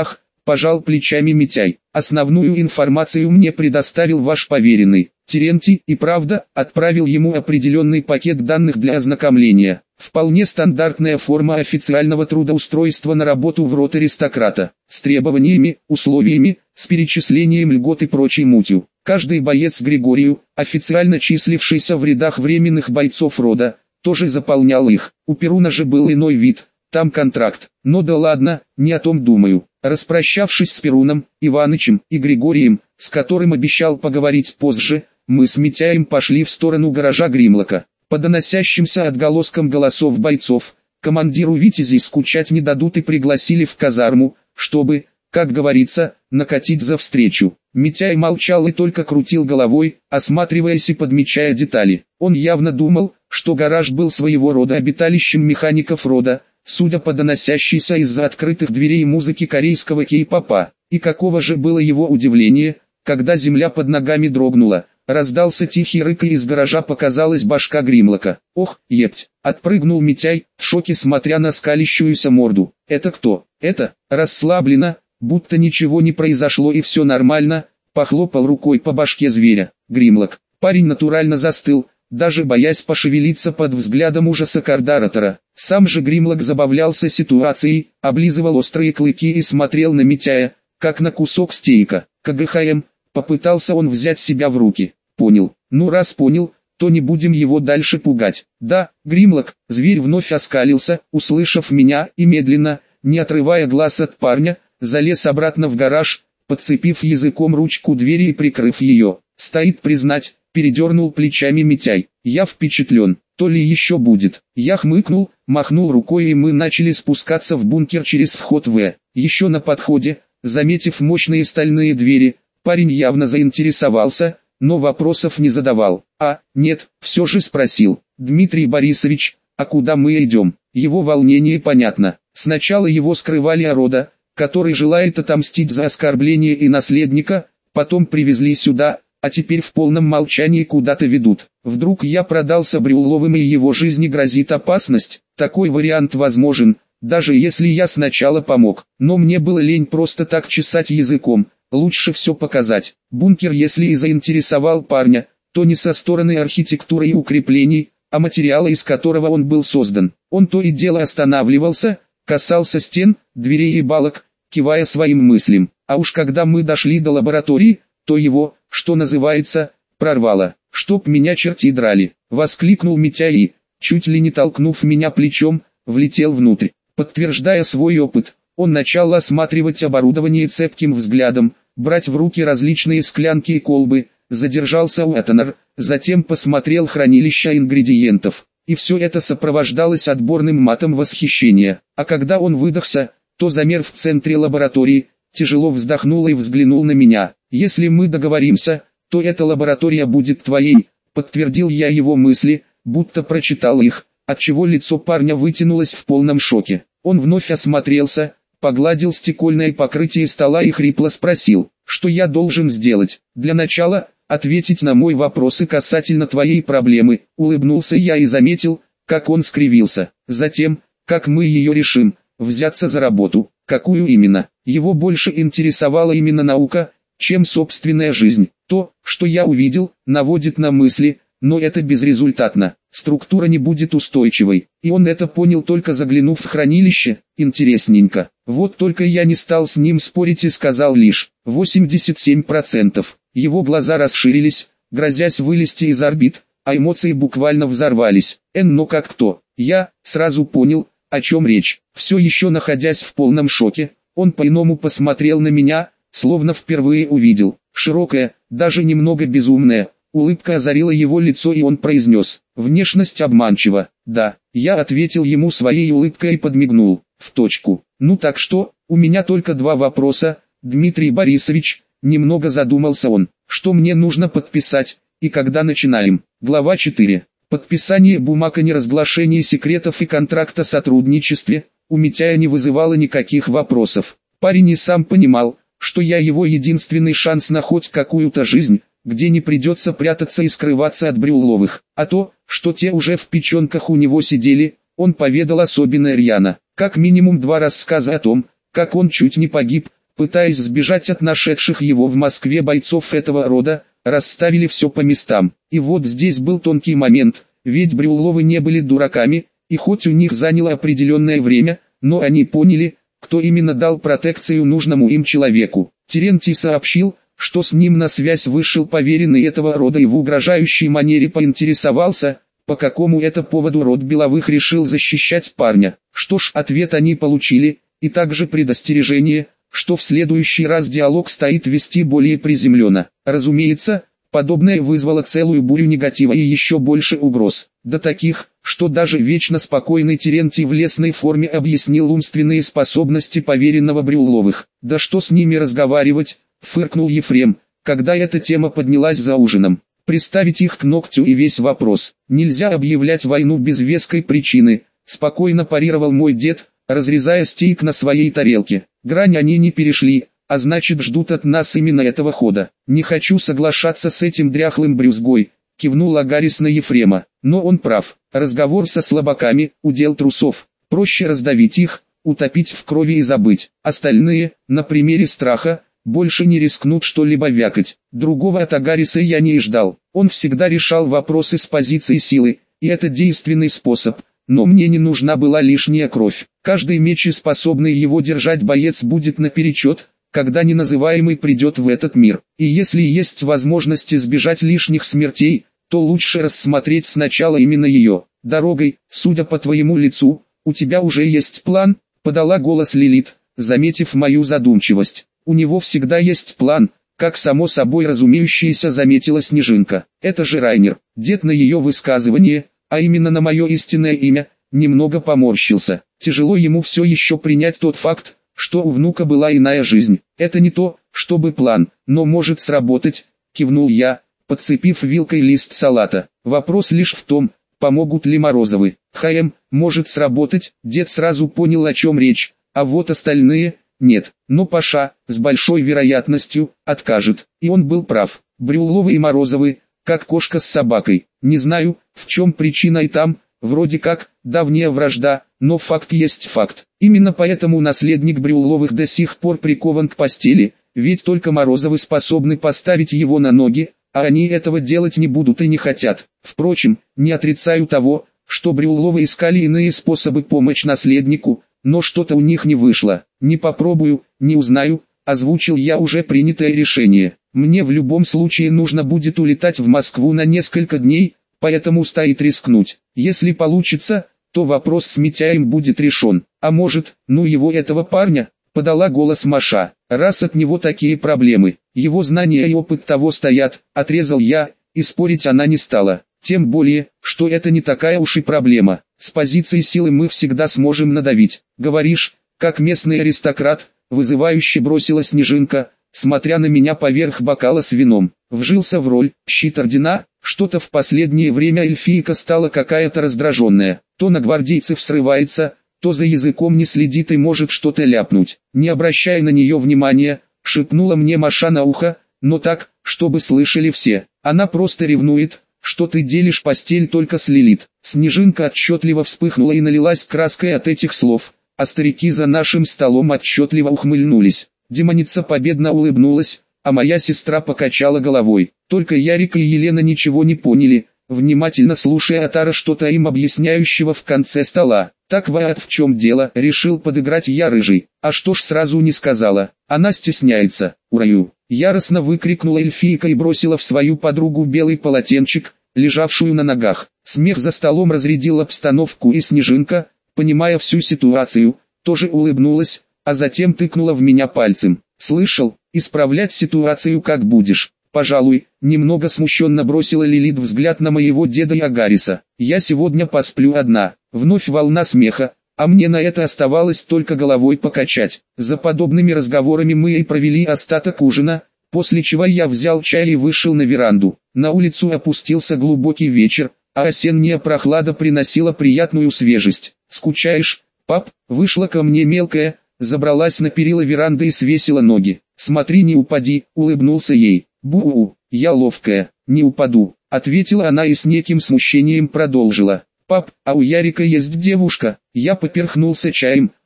пожал плечами Митяй. Основную информацию мне предоставил ваш поверенный. Терентий и правда отправил ему определенный пакет данных для ознакомления. Вполне стандартная форма официального трудоустройства на работу в род аристократа, с требованиями, условиями, с перечислением льгот и прочей мутью. Каждый боец Григорию, официально числившийся в рядах временных бойцов рода, тоже заполнял их. У Перуна же был иной вид, там контракт. Но да ладно, не о том думаю. Распрощавшись с Перуном, Иванычем и Григорием, с которым обещал поговорить позже, мы с Митяем пошли в сторону гаража Гримлока. По доносящимся отголоскам голосов бойцов, командиру Витязей скучать не дадут и пригласили в казарму, чтобы, как говорится, накатить за встречу. Митяй молчал и только крутил головой, осматриваясь и подмечая детали. Он явно думал, что гараж был своего рода обиталищем механиков рода, судя по доносящейся из-за открытых дверей музыки корейского кей-попа. И каково же было его удивление, когда земля под ногами дрогнула. Раздался тихий рык, и из гаража показалась башка Гримлока. «Ох, епть!» — отпрыгнул Митяй, в шоке смотря на скалящуюся морду. «Это кто?» «Это?» Расслабленно, будто ничего не произошло и все нормально, похлопал рукой по башке зверя. Гримлок. Парень натурально застыл, даже боясь пошевелиться под взглядом ужаса координатора. Сам же Гримлок забавлялся ситуацией, облизывал острые клыки и смотрел на Митяя, как на кусок стейка. КГХМ, попытался он взять себя в руки. Понял. Ну раз понял, то не будем его дальше пугать. Да, Гримлок, зверь вновь оскалился, услышав меня, и медленно, не отрывая глаз от парня, залез обратно в гараж, подцепив языком ручку двери и прикрыв ее. Стоит признать, передернул плечами Митяй. Я впечатлен, то ли еще будет. Я хмыкнул, махнул рукой, и мы начали спускаться в бункер через вход В. Еще на подходе, заметив мощные стальные двери, парень явно заинтересовался, но вопросов не задавал. А, нет, все же спросил. Дмитрий Борисович, а куда мы идем? Его волнение понятно. Сначала его скрывали от рода, который желает отомстить за оскорбление и наследника, потом привезли сюда, а теперь в полном молчании куда-то ведут. Вдруг я продался Брюлловым и его жизни грозит опасность? Такой вариант возможен, даже если я сначала помог. Но мне было лень просто так чесать языком. Лучше все показать. Бункер, если и заинтересовал парня, то не со стороны архитектуры и укреплений, а материала, из которого он был создан. Он то и дело останавливался, касался стен, дверей и балок, кивая своим мыслям. А уж когда мы дошли до лаборатории, то его, что называется, прорвало. «Чтоб меня черти драли!» — воскликнул Митяй и, чуть ли не толкнув меня плечом, влетел внутрь. Подтверждая свой опыт, он начал осматривать оборудование цепким взглядом, брать в руки различные склянки и колбы, задержался у Этонер, затем посмотрел хранилище ингредиентов. И все это сопровождалось отборным матом восхищения. А когда он выдохся, то замер в центре лаборатории, тяжело вздохнул и взглянул на меня. «Если мы договоримся, то эта лаборатория будет твоей», — подтвердил я его мысли, будто прочитал их, отчего лицо парня вытянулось в полном шоке. Он вновь осмотрелся, погладил стекольное покрытие стола и хрипло спросил, что я должен сделать. «Для начала, ответить на мои вопросы касательно твоей проблемы», — улыбнулся я и заметил, как он скривился. «Затем, как мы ее решим, взяться за работу». Какую именно? Его больше интересовала именно наука, чем собственная жизнь. То, что я увидел, наводит на мысли, но это безрезультатно. Структура не будет устойчивой. И он это понял, только заглянув в хранилище. Интересненько. Вот только я не стал с ним спорить и сказал лишь восемьдесят семь процентов. Его глаза расширились, грозясь вылезти из орбит, а эмоции буквально взорвались. Эн, но как кто? Я сразу понял, о чем речь. Все еще находясь в полном шоке, он по-иному посмотрел на меня, словно впервые увидел. Широкая, даже немного безумная улыбка озарила его лицо, и он произнес: «Внешность обманчива». «Да», я ответил ему своей улыбкой и подмигнул. «В точку. Ну так что, у меня только два вопроса, Дмитрий Борисович», немного задумался он. «Что мне нужно подписать, и когда начинаем?» Глава четыре. Подписание бумаг о неразглашении секретов и контракта о сотрудничестве у Митяя не вызывало никаких вопросов. Парень и сам понимал, что я его единственный шанс на хоть какую-то жизнь, где не придется прятаться и скрываться от Брюлловых. А то, что те уже в печенках у него сидели, он поведал особенно рьяно. Как минимум два рассказа о том, как он чуть не погиб, пытаясь сбежать от нашедших его в Москве бойцов этого рода, расставили все по местам. И вот здесь был тонкий момент, ведь Брюлловы не были дураками, и хоть у них заняло определенное время, но они поняли, кто именно дал протекцию нужному им человеку. Терентий сообщил, что с ним на связь вышел поверенный этого рода и в угрожающей манере поинтересовался, по какому это поводу род Беловых решил защищать парня. Что ж, ответ они получили, и также предостережение, что в следующий раз диалог стоит вести более приземленно. Разумеется, подобное вызвало целую бурю негатива и еще больше угроз. До таких, что даже вечно спокойный Терентий в лесной форме объяснил умственные способности поверенного Брюлловых. «Да что с ними разговаривать», — фыркнул Ефрем, когда эта тема поднялась за ужином. «Приставить их к ногтю и весь вопрос. Нельзя объявлять войну без веской причины», — спокойно парировал мой дед, разрезая стейк на своей тарелке. «Грань они не перешли, а значит ждут от нас именно этого хода. Не хочу соглашаться с этим дряхлым брюзгой», — кивнул Агарис на Ефрема. «Но он прав. Разговор со слабаками — удел трусов. Проще раздавить их, утопить в крови и забыть. Остальные, на примере страха, больше не рискнут что-либо вякать». Другого от Агариса я не ждал. Он всегда решал вопросы с позиции силы, и это действенный способ. Но мне не нужна была лишняя кровь. Каждый меч и способный его держать боец будет наперечет, когда неназываемый придет в этот мир. И если есть возможность избежать лишних смертей, то лучше рассмотреть сначала именно ее. «Дорогой, судя по твоему лицу, у тебя уже есть план», — подала голос Лилит, заметив мою задумчивость. «У него всегда есть план», — как само собой разумеющееся заметила Снежинка. «Это же Райнер». Дед на ее высказывание, а именно на мое истинное имя, немного поморщился. Тяжело ему все еще принять тот факт, что у внука была иная жизнь. «Это не то, чтобы план, но может сработать», — кивнул я, подцепив вилкой лист салата. «Вопрос лишь в том, помогут ли Морозовы». «Хм, может сработать», дед сразу понял, о чем речь, а вот остальные — нет. Но Паша, с большой вероятностью, откажет. И он был прав. Брюлловы и Морозовы, как кошка с собакой. Не знаю, в чем причина, и там, вроде как, давняя вражда, но факт есть факт. Именно поэтому наследник Брюлловых до сих пор прикован к постели, ведь только Морозовы способны поставить его на ноги, а они этого делать не будут и не хотят. Впрочем, не отрицаю того, что Брюлловы искали иные способы помочь наследнику, но что-то у них не вышло. «Не попробую, не узнаю», — озвучил я уже принятое решение. «Мне в любом случае нужно будет улетать в Москву на несколько дней, поэтому стоит рискнуть. Если получится, то вопрос с Митяем будет решен. А может, ну его этого парня?» — подала голос Маша. «Раз от него такие проблемы, его знания и опыт того стоят», — отрезал я, и спорить она не стала. «Тем более, что это не такая уж и проблема. С позиции силы мы всегда сможем надавить». «Говоришь, как местный аристократ», — вызывающе бросила Снежинка, смотря на меня поверх бокала с вином. «Вжился в роль, щит ордена». Что-то в последнее время эльфийка стала какая-то раздраженная. То на гвардейцев срывается, то за языком не следит и может что-то ляпнуть. Не обращая на нее внимания, шепнула мне Маша на ухо, но так, чтобы слышали все. «Она просто ревнует, что ты делишь постель только с Лилит». Снежинка отчетливо вспыхнула и налилась краской от этих слов, а старики за нашим столом отчетливо ухмыльнулись. Демоница победно улыбнулась, а моя сестра покачала головой. Только Ярик и Елена ничего не поняли, внимательно слушая Атара что-то им объясняющего в конце стола. «Так вот в чем дело», — решил подыграть я рыжий. «А что ж сразу не сказала? Она стесняется». «Ураю!» — яростно выкрикнула эльфийка и бросила в свою подругу белый полотенчик, лежавшую на ногах. Смех за столом разрядил обстановку, и Снежинка, понимая всю ситуацию, тоже улыбнулась, а затем тыкнула в меня пальцем. «Слышал, исправлять ситуацию как будешь». «Пожалуй», — немного смущенно бросила Лилит взгляд на моего деда и Агариса. «Я сегодня посплю одна». Вновь волна смеха, а мне на это оставалось только головой покачать. За подобными разговорами мы и провели остаток ужина, после чего я взял чай и вышел на веранду. На улицу опустился глубокий вечер, а осенняя прохлада приносила приятную свежесть. «Скучаешь, пап?» — вышла ко мне мелкая, забралась на перила веранды и свесила ноги. «Смотри, не упади», — улыбнулся ей. «Бу-у, я ловкая, не упаду», — ответила она и с неким смущением продолжила. «Пап, а у Ярика есть девушка». Я поперхнулся чаем,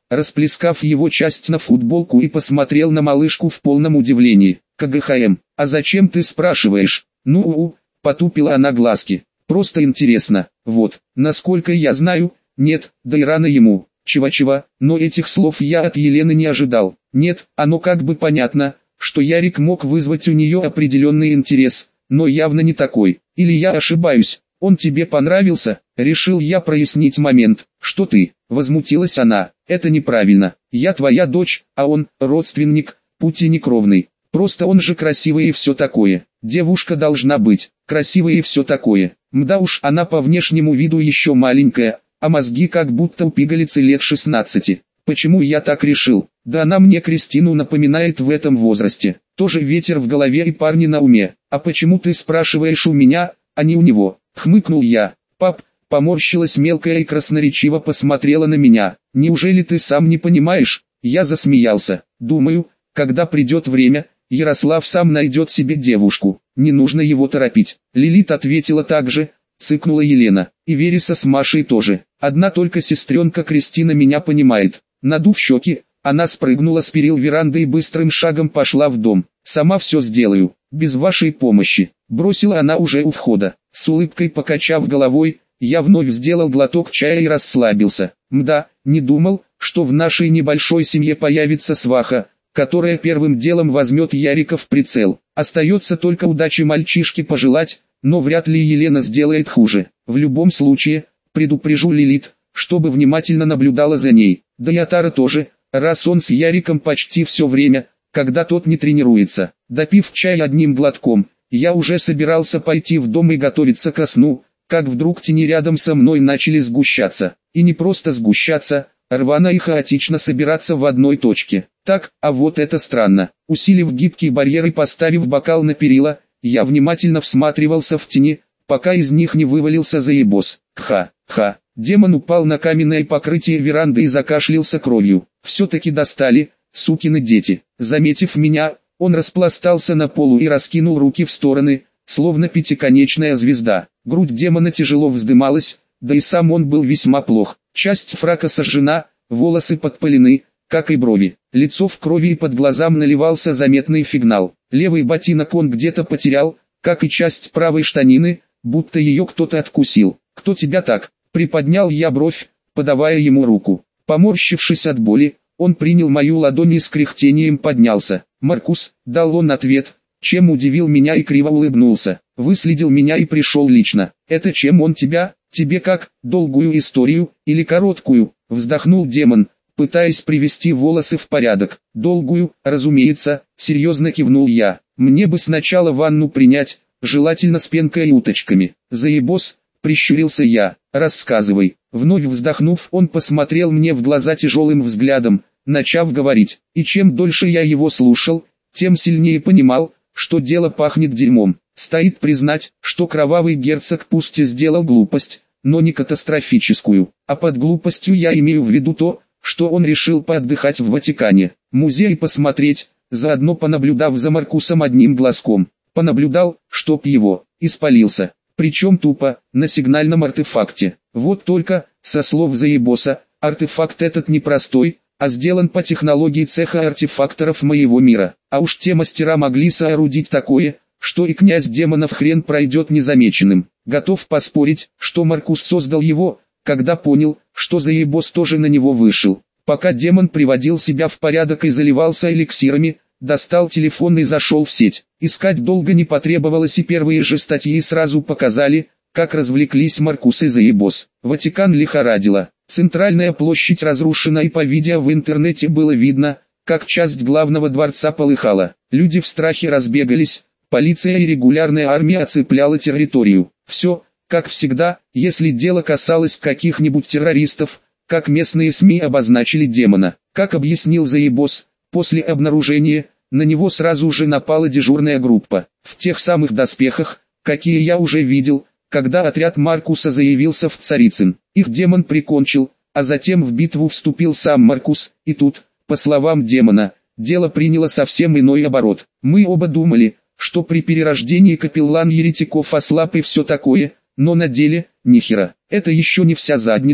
расплескав его часть на футболку и посмотрел на малышку в полном удивлении. КГХМ, а зачем ты спрашиваешь? Ну, потупила она глазки. Просто интересно. Вот, насколько я знаю, нет, да и рано ему. Чего-чего, но этих слов я от Елены не ожидал. Нет, оно как бы понятно, что Ярик мог вызвать у нее определенный интерес, но явно не такой. Или я ошибаюсь, он тебе понравился? Решил я прояснить момент. Что ты? Возмутилась она. Это неправильно. Я твоя дочь, а он родственник, пусть и не кровный. Просто он же красивый и все такое. Девушка должна быть красивой и все такое. Мда уж, она по внешнему виду еще маленькая, а мозги как будто у пигалицы лет шестнадцати. Почему я так решил? Да она мне Кристину напоминает в этом возрасте. Тоже ветер в голове и парни на уме. А почему ты спрашиваешь у меня, а не у него? Хмыкнул я. Пап, поморщилась мелкая и красноречиво посмотрела на меня. Неужели ты сам не понимаешь? Я засмеялся. Думаю, когда придет время, Ярослав сам найдет себе девушку. Не нужно его торопить. Лилит ответила так же, цыкнула Елена. И Вереса с Машей тоже. Одна только сестренка Кристина меня понимает. Надув щеки, она спрыгнула с перил веранды и быстрым шагом пошла в дом. Сама все сделаю, без вашей помощи. Бросила она уже у входа. С улыбкой покачав головой, я вновь сделал глоток чая и расслабился. Мда, не думал, что в нашей небольшой семье появится сваха, которая первым делом возьмет Ярика в прицел. Остается только удачи мальчишке пожелать, но вряд ли Елена сделает хуже. В любом случае, предупрежу Лилит, чтобы внимательно наблюдала за ней. Да и Атара тоже, раз он с Яриком почти все время, когда тот не тренируется. Допив чай одним глотком, я уже собирался пойти в дом и готовиться ко сну, как вдруг тени рядом со мной начали сгущаться. И не просто сгущаться, рвано и хаотично собираться в одной точке. Так, а вот это странно. Усилив гибкий барьер и поставив бокал на перила, я внимательно всматривался в тени, пока из них не вывалился заебос. Ха-ха. Демон упал на каменное покрытие веранды и закашлялся кровью. Все-таки достали, сукины дети. Заметив меня, он распластался на полу и раскинул руки в стороны, словно пятиконечная звезда. Грудь демона тяжело вздымалась, да и сам он был весьма плох. Часть фрака сожжена, волосы подпалены, как и брови. Лицо в крови и под глазам наливался заметный фигнал. Левый ботинок он где-то потерял, как и часть правой штанины, будто ее кто-то откусил. «Кто тебя так?» Приподнял я бровь, подавая ему руку. Поморщившись от боли, он принял мою ладонь и с кряхтением поднялся. «Маркус», дал он ответ, чем удивил меня и криво улыбнулся. «Выследил меня и пришел лично. Это чем он тебя? Тебе как, долгую историю, или короткую?» Вздохнул демон, пытаясь привести волосы в порядок. «Долгую, разумеется», серьезно кивнул я. «Мне бы сначала ванну принять, желательно с пенкой и уточками». «Заебос», прищурился я. «Рассказывай». Вновь вздохнув, он посмотрел мне в глаза тяжелым взглядом, начав говорить. И чем дольше я его слушал, тем сильнее понимал, что дело пахнет дерьмом. Стоит признать, что кровавый герцог пусть и сделал глупость, но не катастрофическую. А под глупостью я имею в виду то, что он решил поотдыхать в Ватикане, музей посмотреть, заодно понаблюдав за Маркусом одним глазком. Понаблюдал, чтоб его, испалился. Причем тупо, на сигнальном артефакте. Вот только, со слов заебоса, артефакт этот не простой, а сделан по технологии цеха артефакторов моего мира. А уж те мастера могли соорудить такое, что и князь демонов хрен пройдет незамеченным. Готов поспорить, что Маркус создал его, когда понял, что заебос тоже на него вышел. Пока демон приводил себя в порядок и заливался эликсирами, достал телефон и зашел в сеть. Искать долго не потребовалось, и первые же статьи сразу показали, как развлеклись Маркус и заебос. Ватикан лихорадило. Центральная площадь разрушена, и по видео в интернете было видно, как часть главного дворца полыхала. Люди в страхе разбегались, полиция и регулярная армия оцепляла территорию. Все, как всегда, если дело касалось каких-нибудь террористов, как местные СМИ обозначили демона. Как объяснил заебос, после обнаружения, на него сразу же напала дежурная группа, в тех самых доспехах, какие я уже видел, когда отряд Маркуса заявился в Царицын. Их демон прикончил, а затем в битву вступил сам Маркус, и тут, по словам демона, дело приняло совсем иной оборот. Мы оба думали, что при перерождении капеллан еретиков ослаб и все такое, но на деле, нихера. Это еще не вся задница,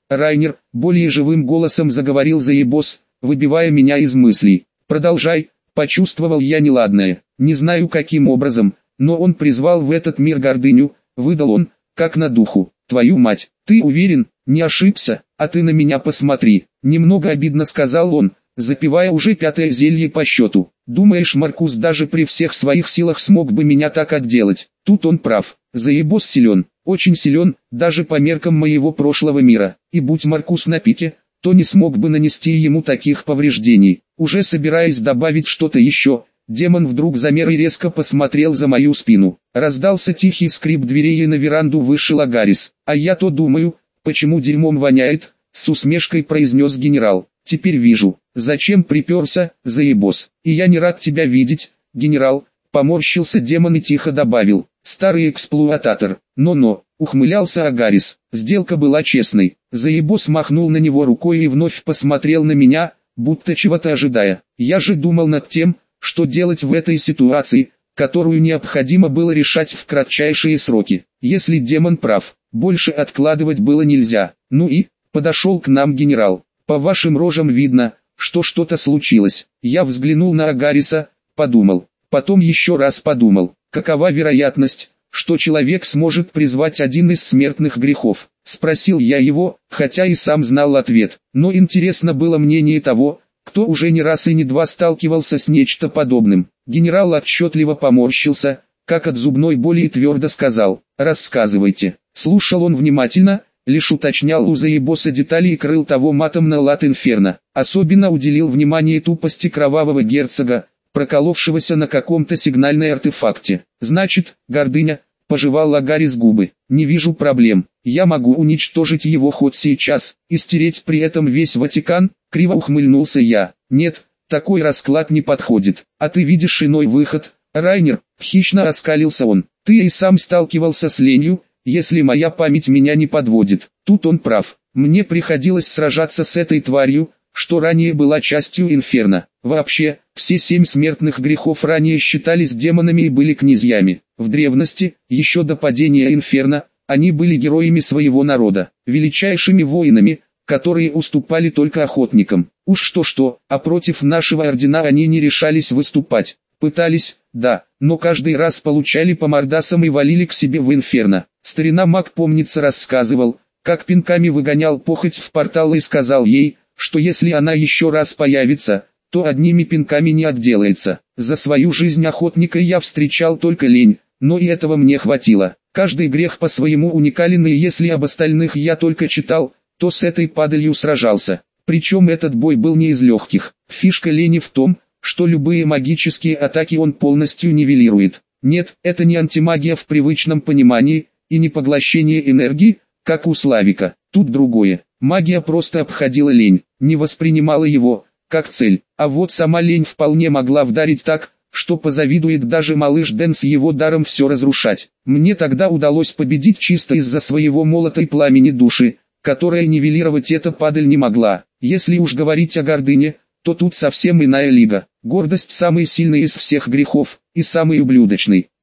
Райнер, более живым голосом заговорил Заебос, выбивая меня из мыслей. Продолжай, почувствовал я неладное. Не знаю каким образом, но он призвал в этот мир гордыню, выдал он, как на духу. Твою мать, ты уверен, не ошибся, а ты на меня посмотри. Немного обидно сказал он, запивая уже пятое зелье по счету. Думаешь, Маркус даже при всех своих силах смог бы меня так отделать? Тут он прав. Заебос силен, очень силен, даже по меркам моего прошлого мира. И будь Маркус на пике, то не смог бы нанести ему таких повреждений. Уже собираясь добавить что-то еще, демон вдруг замер и резко посмотрел за мою спину. Раздался тихий скрип дверей и на веранду вышел Агарис. А я то думаю, почему дерьмом воняет, с усмешкой произнес генерал. Теперь вижу, зачем приперся, Заебос. И я не рад тебя видеть, генерал, поморщился демон и тихо добавил. Старый эксплуататор. Но-но, ухмылялся Агарис. Сделка была честной. Заебос махнул на него рукой и вновь посмотрел на меня, будто чего-то ожидая. Я же думал над тем, что делать в этой ситуации, которую необходимо было решать в кратчайшие сроки. Если демон прав, больше откладывать было нельзя. Ну и, подошел к нам генерал. По вашим рожам видно, что что-то случилось. Я взглянул на Агариса, подумал. Потом еще раз подумал, какова вероятность, что человек сможет призвать один из смертных грехов. Спросил я его, хотя и сам знал ответ. Но интересно было мнение того, кто уже не раз и не два сталкивался с нечто подобным. Генерал отчетливо поморщился, как от зубной боли, и твердо сказал: «Рассказывайте». Слушал он внимательно, лишь уточнял у Заебоса детали и крыл того матом на лад инферно. Особенно уделил внимание тупости кровавого герцога, проколовшегося на каком-то сигнальной артефакте. «Значит, гордыня», — пожевал Агарис губы, — «не вижу проблем. Я могу уничтожить его хоть сейчас, и стереть при этом весь Ватикан», — криво ухмыльнулся я. «Нет, такой расклад не подходит. А ты видишь иной выход, Райнер?» — хищно оскалился он. «Ты и сам сталкивался с ленью, если моя память меня не подводит». Тут он прав. Мне приходилось сражаться с этой тварью, что ранее была частью инферно. Вообще, все семь смертных грехов ранее считались демонами и были князьями. В древности, еще до падения инферно, они были героями своего народа, величайшими воинами, которые уступали только охотникам. Уж что-что, а против нашего ордена они не решались выступать. Пытались, да, но каждый раз получали по мордасам и валили к себе в инферно. Старина маг, помнится, рассказывал, как пинками выгонял похоть в портал и сказал ей, что если она еще раз появится, то одними пинками не отделается. За свою жизнь охотника я встречал только лень, но и этого мне хватило. Каждый грех по-своему уникален, и если об остальных я только читал, то с этой падалью сражался. Причем этот бой был не из легких. Фишка лени в том, что любые магические атаки он полностью нивелирует. Нет, это не антимагия в привычном понимании, и не поглощение энергии, как у Славика. Тут другое. Магия просто обходила лень, не воспринимала его, как цель. А вот сама лень вполне могла вдарить так, что позавидует даже малыш Дэн с его даром все разрушать. Мне тогда удалось победить чисто из-за своего молота и пламени души, которая нивелировать эта падаль не могла. Если уж говорить о гордыне, то тут совсем иная лига. Гордость самый сильный из всех грехов, и самый ублюдочный.